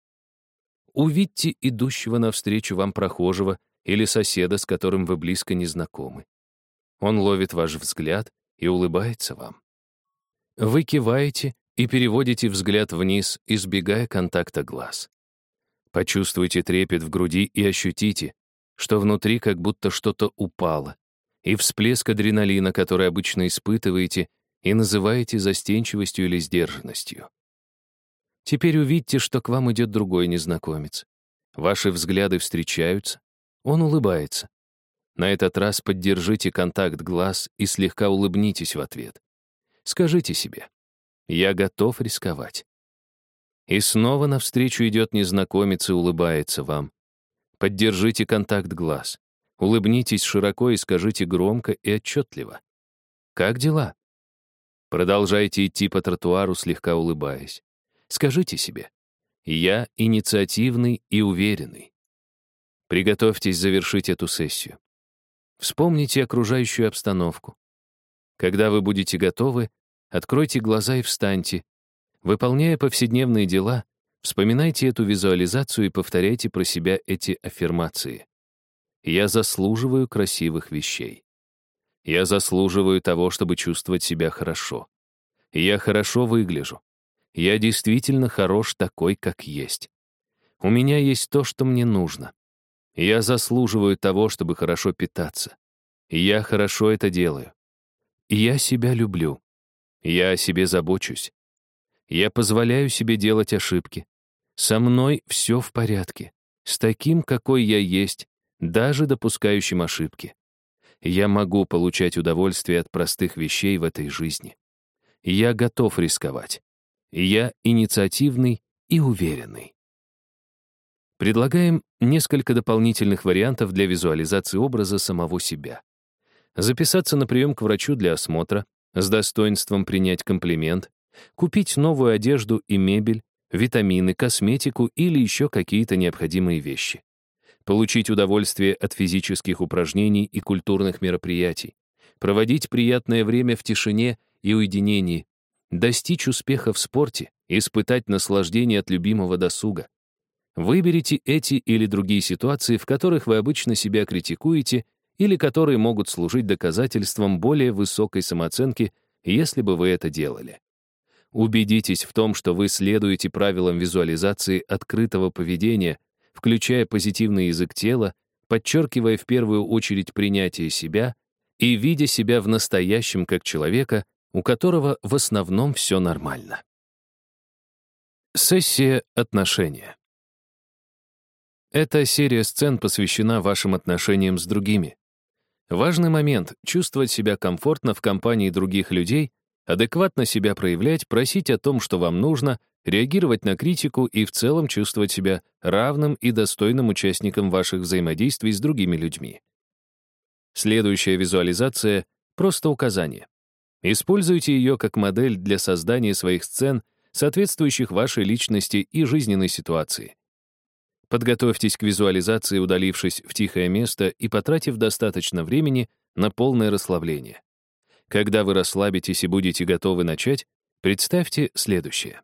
Speaker 1: Увидьте идущего навстречу вам прохожего или соседа, с которым вы близко не знакомы. Он ловит ваш взгляд и улыбается вам. Вы киваете и переводите взгляд вниз, избегая контакта глаз. Почувствуйте трепет в груди и ощутите, что внутри как будто что-то упало, и всплеск адреналина, который обычно испытываете и называете застенчивостью или сдержанностью. Теперь увидьте, что к вам идет другой незнакомец. Ваши взгляды встречаются, он улыбается. На этот раз поддержите контакт глаз и слегка улыбнитесь в ответ. Скажите себе, я готов рисковать. И снова навстречу идет незнакомец и улыбается вам. Поддержите контакт глаз. Улыбнитесь широко и скажите громко и отчетливо. Как дела? Продолжайте идти по тротуару, слегка улыбаясь. Скажите себе, я инициативный и уверенный. Приготовьтесь завершить эту сессию. Вспомните окружающую обстановку. Когда вы будете готовы, откройте глаза и встаньте. Выполняя повседневные дела, вспоминайте эту визуализацию и повторяйте про себя эти аффирмации. Я заслуживаю красивых вещей. Я заслуживаю того, чтобы чувствовать себя хорошо. Я хорошо выгляжу. Я действительно хорош такой, как есть. У меня есть то, что мне нужно. Я заслуживаю того, чтобы хорошо питаться. Я хорошо это делаю. Я себя люблю. Я о себе забочусь. Я позволяю себе делать ошибки. Со мной все в порядке. С таким, какой я есть, даже допускающим ошибки. Я могу получать удовольствие от простых вещей в этой жизни. Я готов рисковать. Я инициативный и уверенный. Предлагаем несколько дополнительных вариантов для визуализации образа самого себя. Записаться на прием к врачу для осмотра, с достоинством принять комплимент, купить новую одежду и мебель, витамины, косметику или еще какие-то необходимые вещи. Получить удовольствие от физических упражнений и культурных мероприятий, проводить приятное время в тишине и уединении, достичь успеха в спорте, испытать наслаждение от любимого досуга. Выберите эти или другие ситуации, в которых вы обычно себя критикуете или которые могут служить доказательством более высокой самооценки, если бы вы это делали. Убедитесь в том, что вы следуете правилам визуализации открытого поведения, включая позитивный язык тела, подчеркивая в первую очередь принятие себя и видя себя в настоящем как человека, у которого в основном все нормально. Сессия отношения. Эта серия сцен посвящена вашим отношениям с другими. Важный момент — чувствовать себя комфортно в компании других людей, адекватно себя проявлять, просить о том, что вам нужно, реагировать на критику и в целом чувствовать себя равным и достойным участником ваших взаимодействий с другими людьми. Следующая визуализация — просто указание. Используйте ее как модель для создания своих сцен, соответствующих вашей личности и жизненной ситуации. Подготовьтесь к визуализации, удалившись в тихое место и потратив достаточно времени на полное расслабление. Когда вы расслабитесь и будете готовы начать, представьте следующее.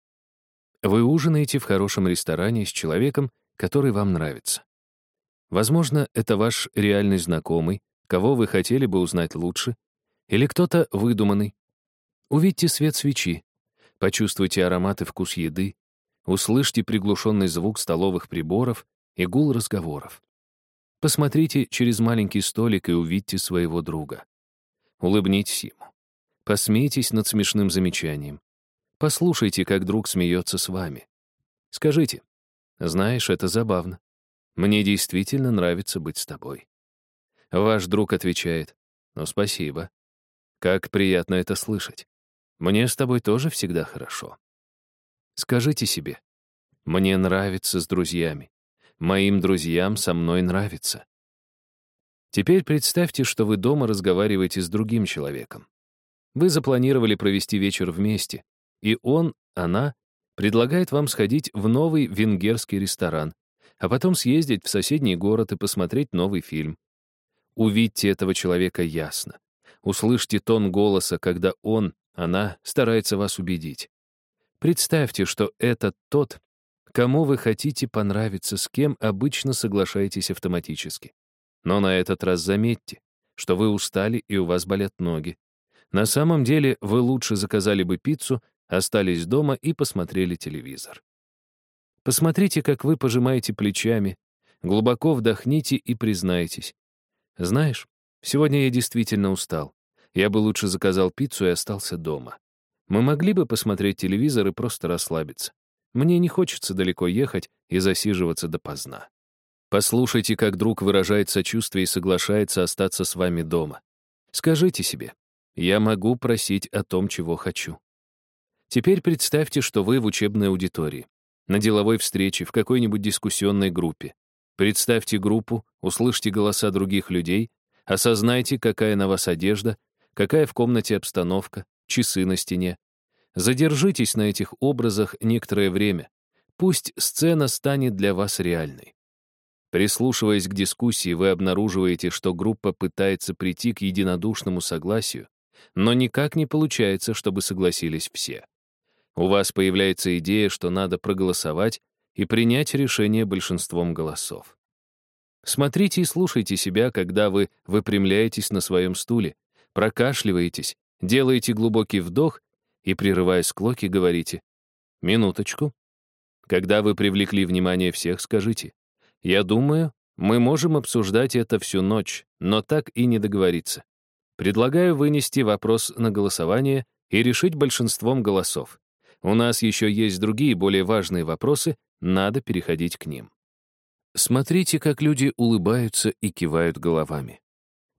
Speaker 1: Вы ужинаете в хорошем ресторане с человеком, который вам нравится. Возможно, это ваш реальный знакомый, кого вы хотели бы узнать лучше, или кто-то выдуманный. Увидьте свет свечи, почувствуйте аромат и вкус еды, услышьте приглушенный звук столовых приборов и гул разговоров. Посмотрите через маленький столик и увидьте своего друга. Улыбнитесь ему. Посмейтесь над смешным замечанием. Послушайте, как друг смеется с вами. Скажите: «Знаешь, это забавно. Мне действительно нравится быть с тобой». Ваш друг отвечает: «Ну, спасибо. Как приятно это слышать. Мне с тобой тоже всегда хорошо». Скажите себе: «Мне нравится с друзьями. Моим друзьям со мной нравится». Теперь представьте, что вы дома разговариваете с другим человеком. Вы запланировали провести вечер вместе, и он, она предлагает вам сходить в новый венгерский ресторан, а потом съездить в соседний город и посмотреть новый фильм. Увидьте этого человека ясно. Услышьте тон голоса, когда он, она старается вас убедить. Представьте, что это тот, кому вы хотите понравиться, с кем обычно соглашаетесь автоматически. Но на этот раз заметьте, что вы устали и у вас болят ноги. На самом деле вы лучше заказали бы пиццу, остались дома и посмотрели телевизор. Посмотрите, как вы пожимаете плечами, глубоко вдохните и признайтесь: «Знаешь, сегодня я действительно устал. Я бы лучше заказал пиццу и остался дома. Мы могли бы посмотреть телевизор и просто расслабиться. Мне не хочется далеко ехать и засиживаться допоздна». Послушайте, как друг выражает сочувствие и соглашается остаться с вами дома. Скажите себе: «Я могу просить о том, чего хочу». Теперь представьте, что вы в учебной аудитории, на деловой встрече, в какой-нибудь дискуссионной группе. Представьте группу, услышьте голоса других людей, осознайте, какая на вас одежда, какая в комнате обстановка, часы на стене. Задержитесь на этих образах некоторое время. Пусть сцена станет для вас реальной. Прислушиваясь к дискуссии, вы обнаруживаете, что группа пытается прийти к единодушному согласию, но никак не получается, чтобы согласились все. У вас появляется идея, что надо проголосовать и принять решение большинством голосов. Смотрите и слушайте себя, когда вы выпрямляетесь на своем стуле, прокашливаетесь, делаете глубокий вдох и, прерывая склоки, говорите: «Минуточку». Когда вы привлекли внимание всех, скажите: «Я думаю, мы можем обсуждать это всю ночь, но так и не договориться. Предлагаю вынести вопрос на голосование и решить большинством голосов. У нас еще есть другие, более важные вопросы, надо переходить к ним». Смотрите, как люди улыбаются и кивают головами.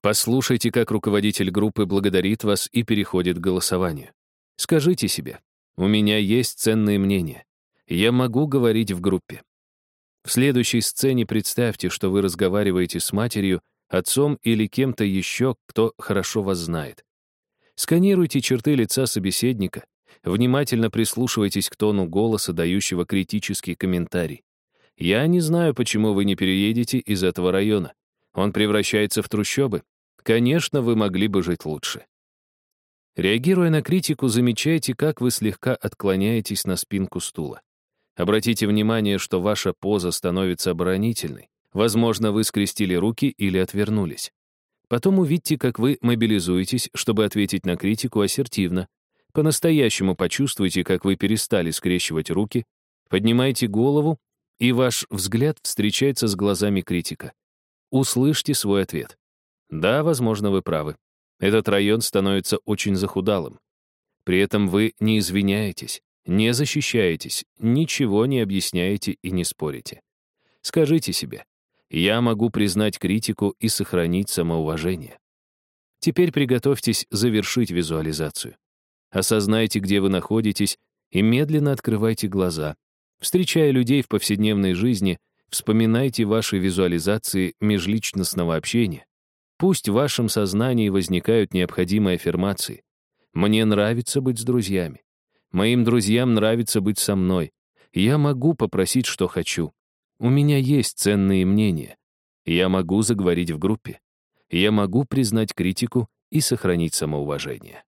Speaker 1: Послушайте, как руководитель группы благодарит вас и переходит к голосованию. Скажите себе: «У меня есть ценные мнения. Я могу говорить в группе». В следующей сцене представьте, что вы разговариваете с матерью, отцом или кем-то еще, кто хорошо вас знает. Сканируйте черты лица собеседника, внимательно прислушивайтесь к тону голоса, дающего критический комментарий. «Я не знаю, почему вы не переедете из этого района. Он превращается в трущобы. Конечно, вы могли бы жить лучше». Реагируя на критику, замечайте, как вы слегка отклоняетесь на спинку стула. Обратите внимание, что ваша поза становится оборонительной. Возможно, вы скрестили руки или отвернулись. Потом увидьте, как вы мобилизуетесь, чтобы ответить на критику ассертивно. По-настоящему почувствуйте, как вы перестали скрещивать руки, поднимаете голову, и ваш взгляд встречается с глазами критика. Услышьте свой ответ. Да, возможно, вы правы. Этот район становится очень захудалым. При этом вы не извиняетесь, не защищаетесь, ничего не объясняете и не спорите. Скажите себе: «Я могу признать критику и сохранить самоуважение». Теперь приготовьтесь завершить визуализацию. Осознайте, где вы находитесь, и медленно открывайте глаза. Встречая людей в повседневной жизни, вспоминайте ваши визуализации межличностного общения. Пусть в вашем сознании возникают необходимые аффирмации. «Мне нравится быть с друзьями. Моим друзьям нравится быть со мной. Я могу попросить, что хочу. У меня есть ценные мнения. Я могу заговорить в группе. Я могу признать критику и сохранить самоуважение».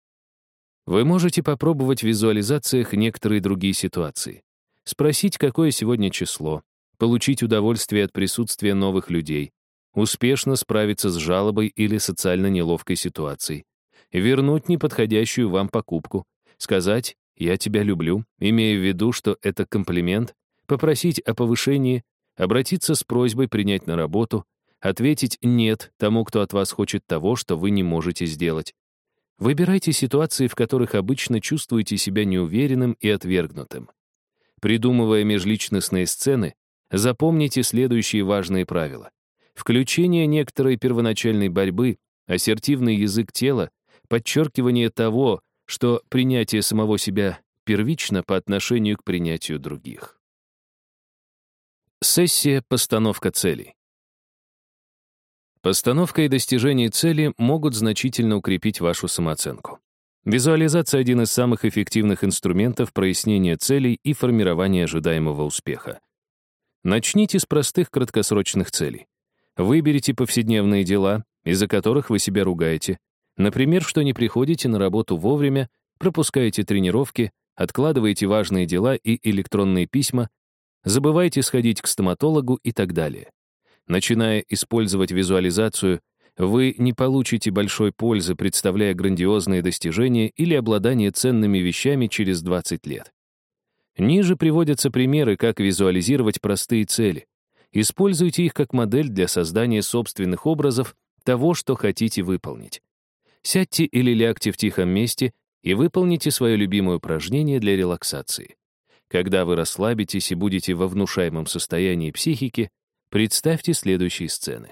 Speaker 1: Вы можете попробовать в визуализациях некоторые другие ситуации. Спросить, какое сегодня число, получить удовольствие от присутствия новых людей, успешно справиться с жалобой или социально неловкой ситуацией, вернуть неподходящую вам покупку, сказать «я тебя люблю», имея в виду, что это комплимент, попросить о повышении, обратиться с просьбой принять на работу, ответить «нет» тому, кто от вас хочет того, что вы не можете сделать. Выбирайте ситуации, в которых обычно чувствуете себя неуверенным и отвергнутым. Придумывая межличностные сцены, запомните следующие важные правила. Включение некоторой первоначальной борьбы, ассертивный язык тела, подчеркивание того, что принятие самого себя первично по отношению к принятию других. Сессия «Постановка целей». Постановка и достижение цели могут значительно укрепить вашу самооценку. Визуализация — один из самых эффективных инструментов прояснения целей и формирования ожидаемого успеха. Начните с простых краткосрочных целей. Выберите повседневные дела, из-за которых вы себя ругаете. Например, что не приходите на работу вовремя, пропускаете тренировки, откладываете важные дела и электронные письма, забываете сходить к стоматологу и так далее. Начиная использовать визуализацию, вы не получите большой пользы, представляя грандиозные достижения или обладание ценными вещами через 20 лет. Ниже приводятся примеры, как визуализировать простые цели. Используйте их как модель для создания собственных образов того, что хотите выполнить. Сядьте или лягте в тихом месте и выполните свое любимое упражнение для релаксации. Когда вы расслабитесь и будете во внушаемом состоянии психики, представьте следующие сцены.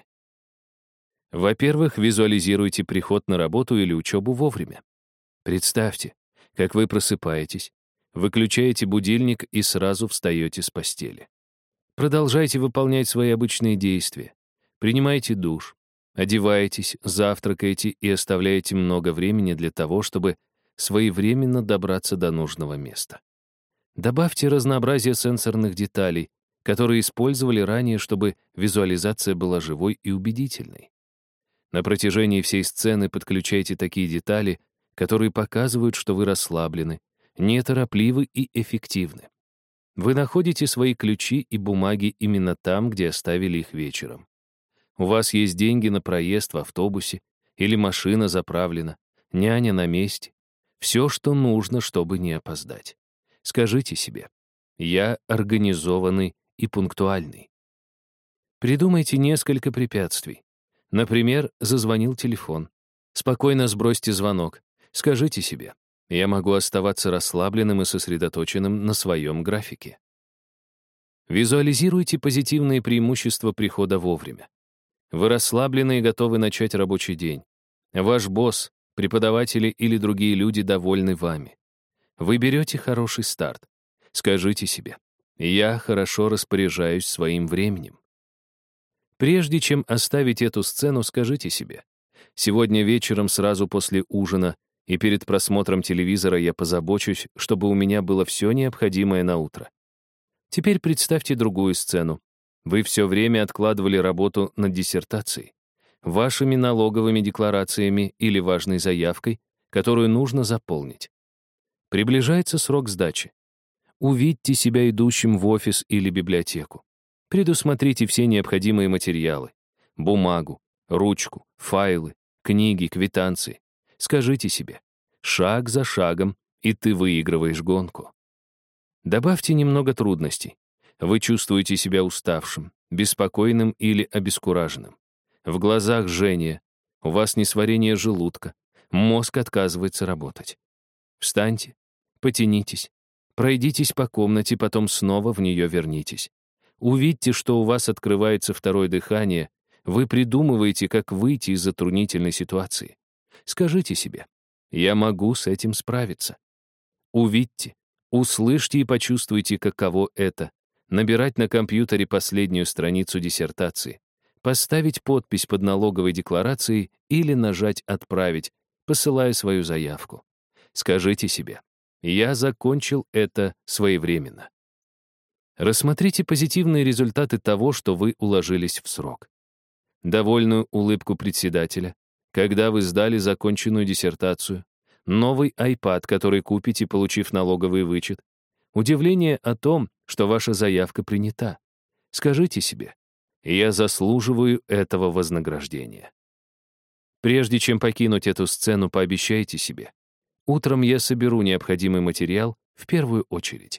Speaker 1: Во-первых, визуализируйте приход на работу или учебу вовремя. Представьте, как вы просыпаетесь, выключаете будильник и сразу встаете с постели. Продолжайте выполнять свои обычные действия. Принимайте душ, одеваетесь, завтракаете и оставляете много времени для того, чтобы своевременно добраться до нужного места. Добавьте разнообразие сенсорных деталей, которые использовали ранее, чтобы визуализация была живой и убедительной. На протяжении всей сцены подключайте такие детали, которые показывают, что вы расслаблены, неторопливы и эффективны. Вы находите свои ключи и бумаги именно там, где оставили их вечером. У вас есть деньги на проезд в автобусе, или машина заправлена, няня на месте. Все, что нужно, чтобы не опоздать. Скажите себе: «Я организованный и пунктуальный». Придумайте несколько препятствий. Например, зазвонил телефон. Спокойно сбросьте звонок. Скажите себе: «Я могу оставаться расслабленным и сосредоточенным на своем графике». Визуализируйте позитивные преимущества прихода вовремя. Вы расслаблены и готовы начать рабочий день. Ваш босс, преподаватели или другие люди довольны вами. Вы берете хороший старт. Скажите себе: «Я хорошо распоряжаюсь своим временем». Прежде чем оставить эту сцену, скажите себе: «Сегодня вечером сразу после ужина и перед просмотром телевизора я позабочусь, чтобы у меня было все необходимое на утро». Теперь представьте другую сцену. Вы все время откладывали работу над диссертацией, вашими налоговыми декларациями или важной заявкой, которую нужно заполнить. Приближается срок сдачи. Увидьте себя идущим в офис или библиотеку. Предусмотрите все необходимые материалы: бумагу, ручку, файлы, книги, квитанции. Скажите себе: шаг за шагом, и ты выигрываешь гонку. Добавьте немного трудностей. Вы чувствуете себя уставшим, беспокойным или обескураженным. В глазах жжение, у вас несварение желудка, мозг отказывается работать. Встаньте, потянитесь, пройдитесь по комнате, потом снова в нее вернитесь. Увидьте, что у вас открывается второе дыхание, вы придумываете, как выйти из затруднительной ситуации. Скажите себе: «Я могу с этим справиться». Увидьте, услышьте и почувствуйте, каково это — набирать на компьютере последнюю страницу диссертации, поставить подпись под налоговой декларацией или нажать «Отправить», посылая свою заявку. Скажите себе: «Я закончил это своевременно». Рассмотрите позитивные результаты того, что вы уложились в срок. Довольную улыбку председателя, когда вы сдали законченную диссертацию, новый iPad, который купите, получив налоговый вычет, удивление о том, что ваша заявка принята. Скажите себе: «Я заслуживаю этого вознаграждения». Прежде чем покинуть эту сцену, пообещайте себе: «Утром я соберу необходимый материал в первую очередь».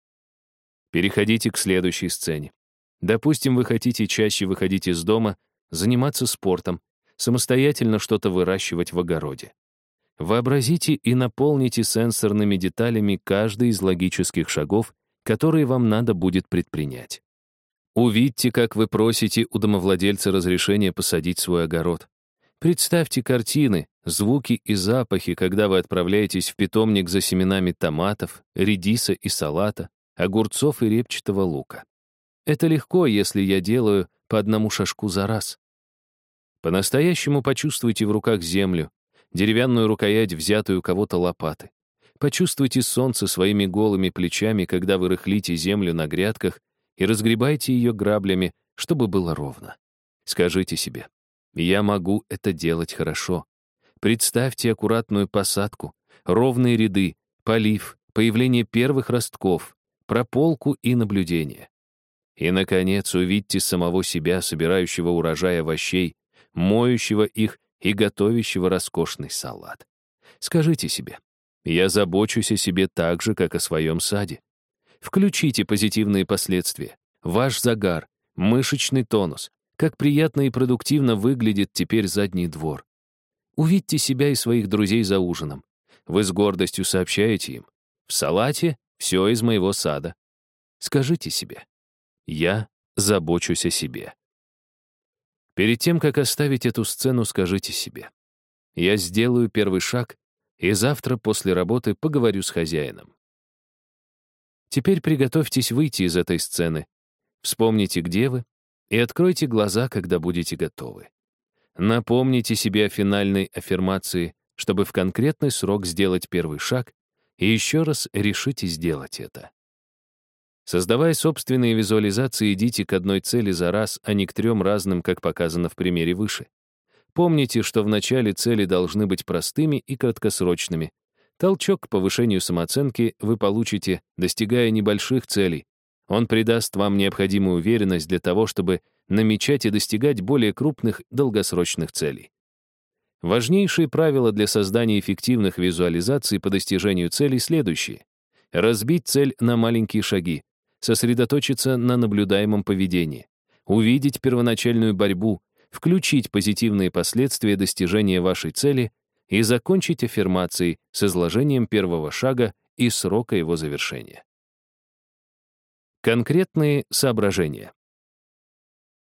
Speaker 1: Переходите к следующей сцене. Допустим, вы хотите чаще выходить из дома, заниматься спортом, самостоятельно что-то выращивать в огороде. Вообразите и наполните сенсорными деталями каждый из логических шагов, которые вам надо будет предпринять. Увидьте, как вы просите у домовладельца разрешения посадить свой огород. Представьте картины, звуки и запахи, когда вы отправляетесь в питомник за семенами томатов, редиса и салата, огурцов и репчатого лука. Это легко, если я делаю по одному шажку за раз. По-настоящему почувствуйте в руках землю, деревянную рукоять, взятую у кого-то лопаты. Почувствуйте солнце своими голыми плечами, когда вы рыхлите землю на грядках и разгребаете ее граблями, чтобы было ровно. Скажите себе: «Я могу это делать хорошо». Представьте аккуратную посадку, ровные ряды, полив, появление первых ростков, прополку и наблюдение. И, наконец, увидьте самого себя, собирающего урожай овощей, моющего их и готовящего роскошный салат. Скажите себе: «Я забочусь о себе так же, как о своем саде». Включите позитивные последствия, ваш загар, мышечный тонус, как приятно и продуктивно выглядит теперь задний двор. Увидьте себя и своих друзей за ужином. Вы с гордостью сообщаете им: «В салате все из моего сада». Скажите себе: «Я забочусь о себе». Перед тем, как оставить эту сцену, скажите себе: «Я сделаю первый шаг, и завтра после работы поговорю с хозяином». Теперь приготовьтесь выйти из этой сцены. Вспомните, где вы, и откройте глаза, когда будете готовы. Напомните себе о финальной аффирмации, чтобы в конкретный срок сделать первый шаг, и еще раз решите сделать это. Создавая собственные визуализации, идите к одной цели за раз, а не к 3 разным, как показано в примере выше. Помните, что в начале цели должны быть простыми и краткосрочными. Толчок к повышению самооценки вы получите, достигая небольших целей. Он придаст вам необходимую уверенность для того, чтобы намечать и достигать более крупных долгосрочных целей. Важнейшие правила для создания эффективных визуализаций по достижению целей следующие. Разбить цель на маленькие шаги, сосредоточиться на наблюдаемом поведении, увидеть первоначальную борьбу, включить позитивные последствия достижения вашей цели и закончить аффирмацией с изложением первого шага и срока его завершения. Конкретные соображения.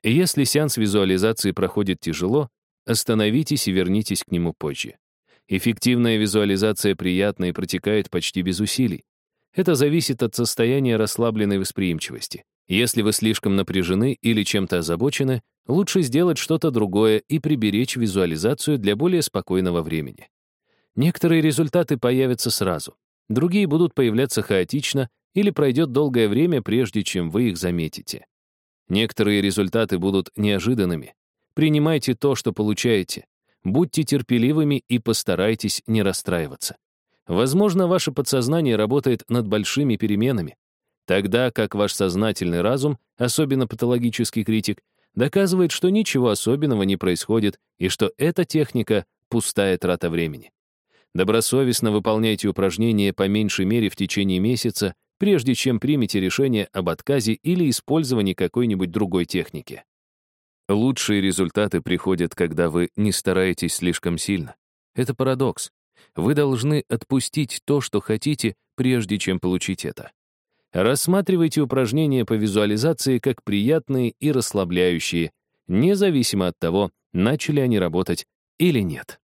Speaker 1: Если сеанс визуализации проходит тяжело, остановитесь и вернитесь к нему позже. Эффективная визуализация приятна и протекает почти без усилий. Это зависит от состояния расслабленной восприимчивости. Если вы слишком напряжены или чем-то озабочены, лучше сделать что-то другое и приберечь визуализацию для более спокойного времени. Некоторые результаты появятся сразу, другие будут появляться хаотично или пройдет долгое время, прежде чем вы их заметите. Некоторые результаты будут неожиданными. Принимайте то, что получаете. Будьте терпеливыми и постарайтесь не расстраиваться. Возможно, ваше подсознание работает над большими переменами, тогда как ваш сознательный разум, особенно патологический критик, доказывает, что ничего особенного не происходит и что эта техника — пустая трата времени. Добросовестно выполняйте упражнения по меньшей мере в течение месяца, прежде чем примете решение об отказе или использовании какой-нибудь другой техники. Лучшие результаты приходят, когда вы не стараетесь слишком сильно. Это парадокс. Вы должны отпустить то, что хотите, прежде чем получить это. Рассматривайте упражнения по визуализации как приятные и расслабляющие, независимо от того, начали они работать или нет.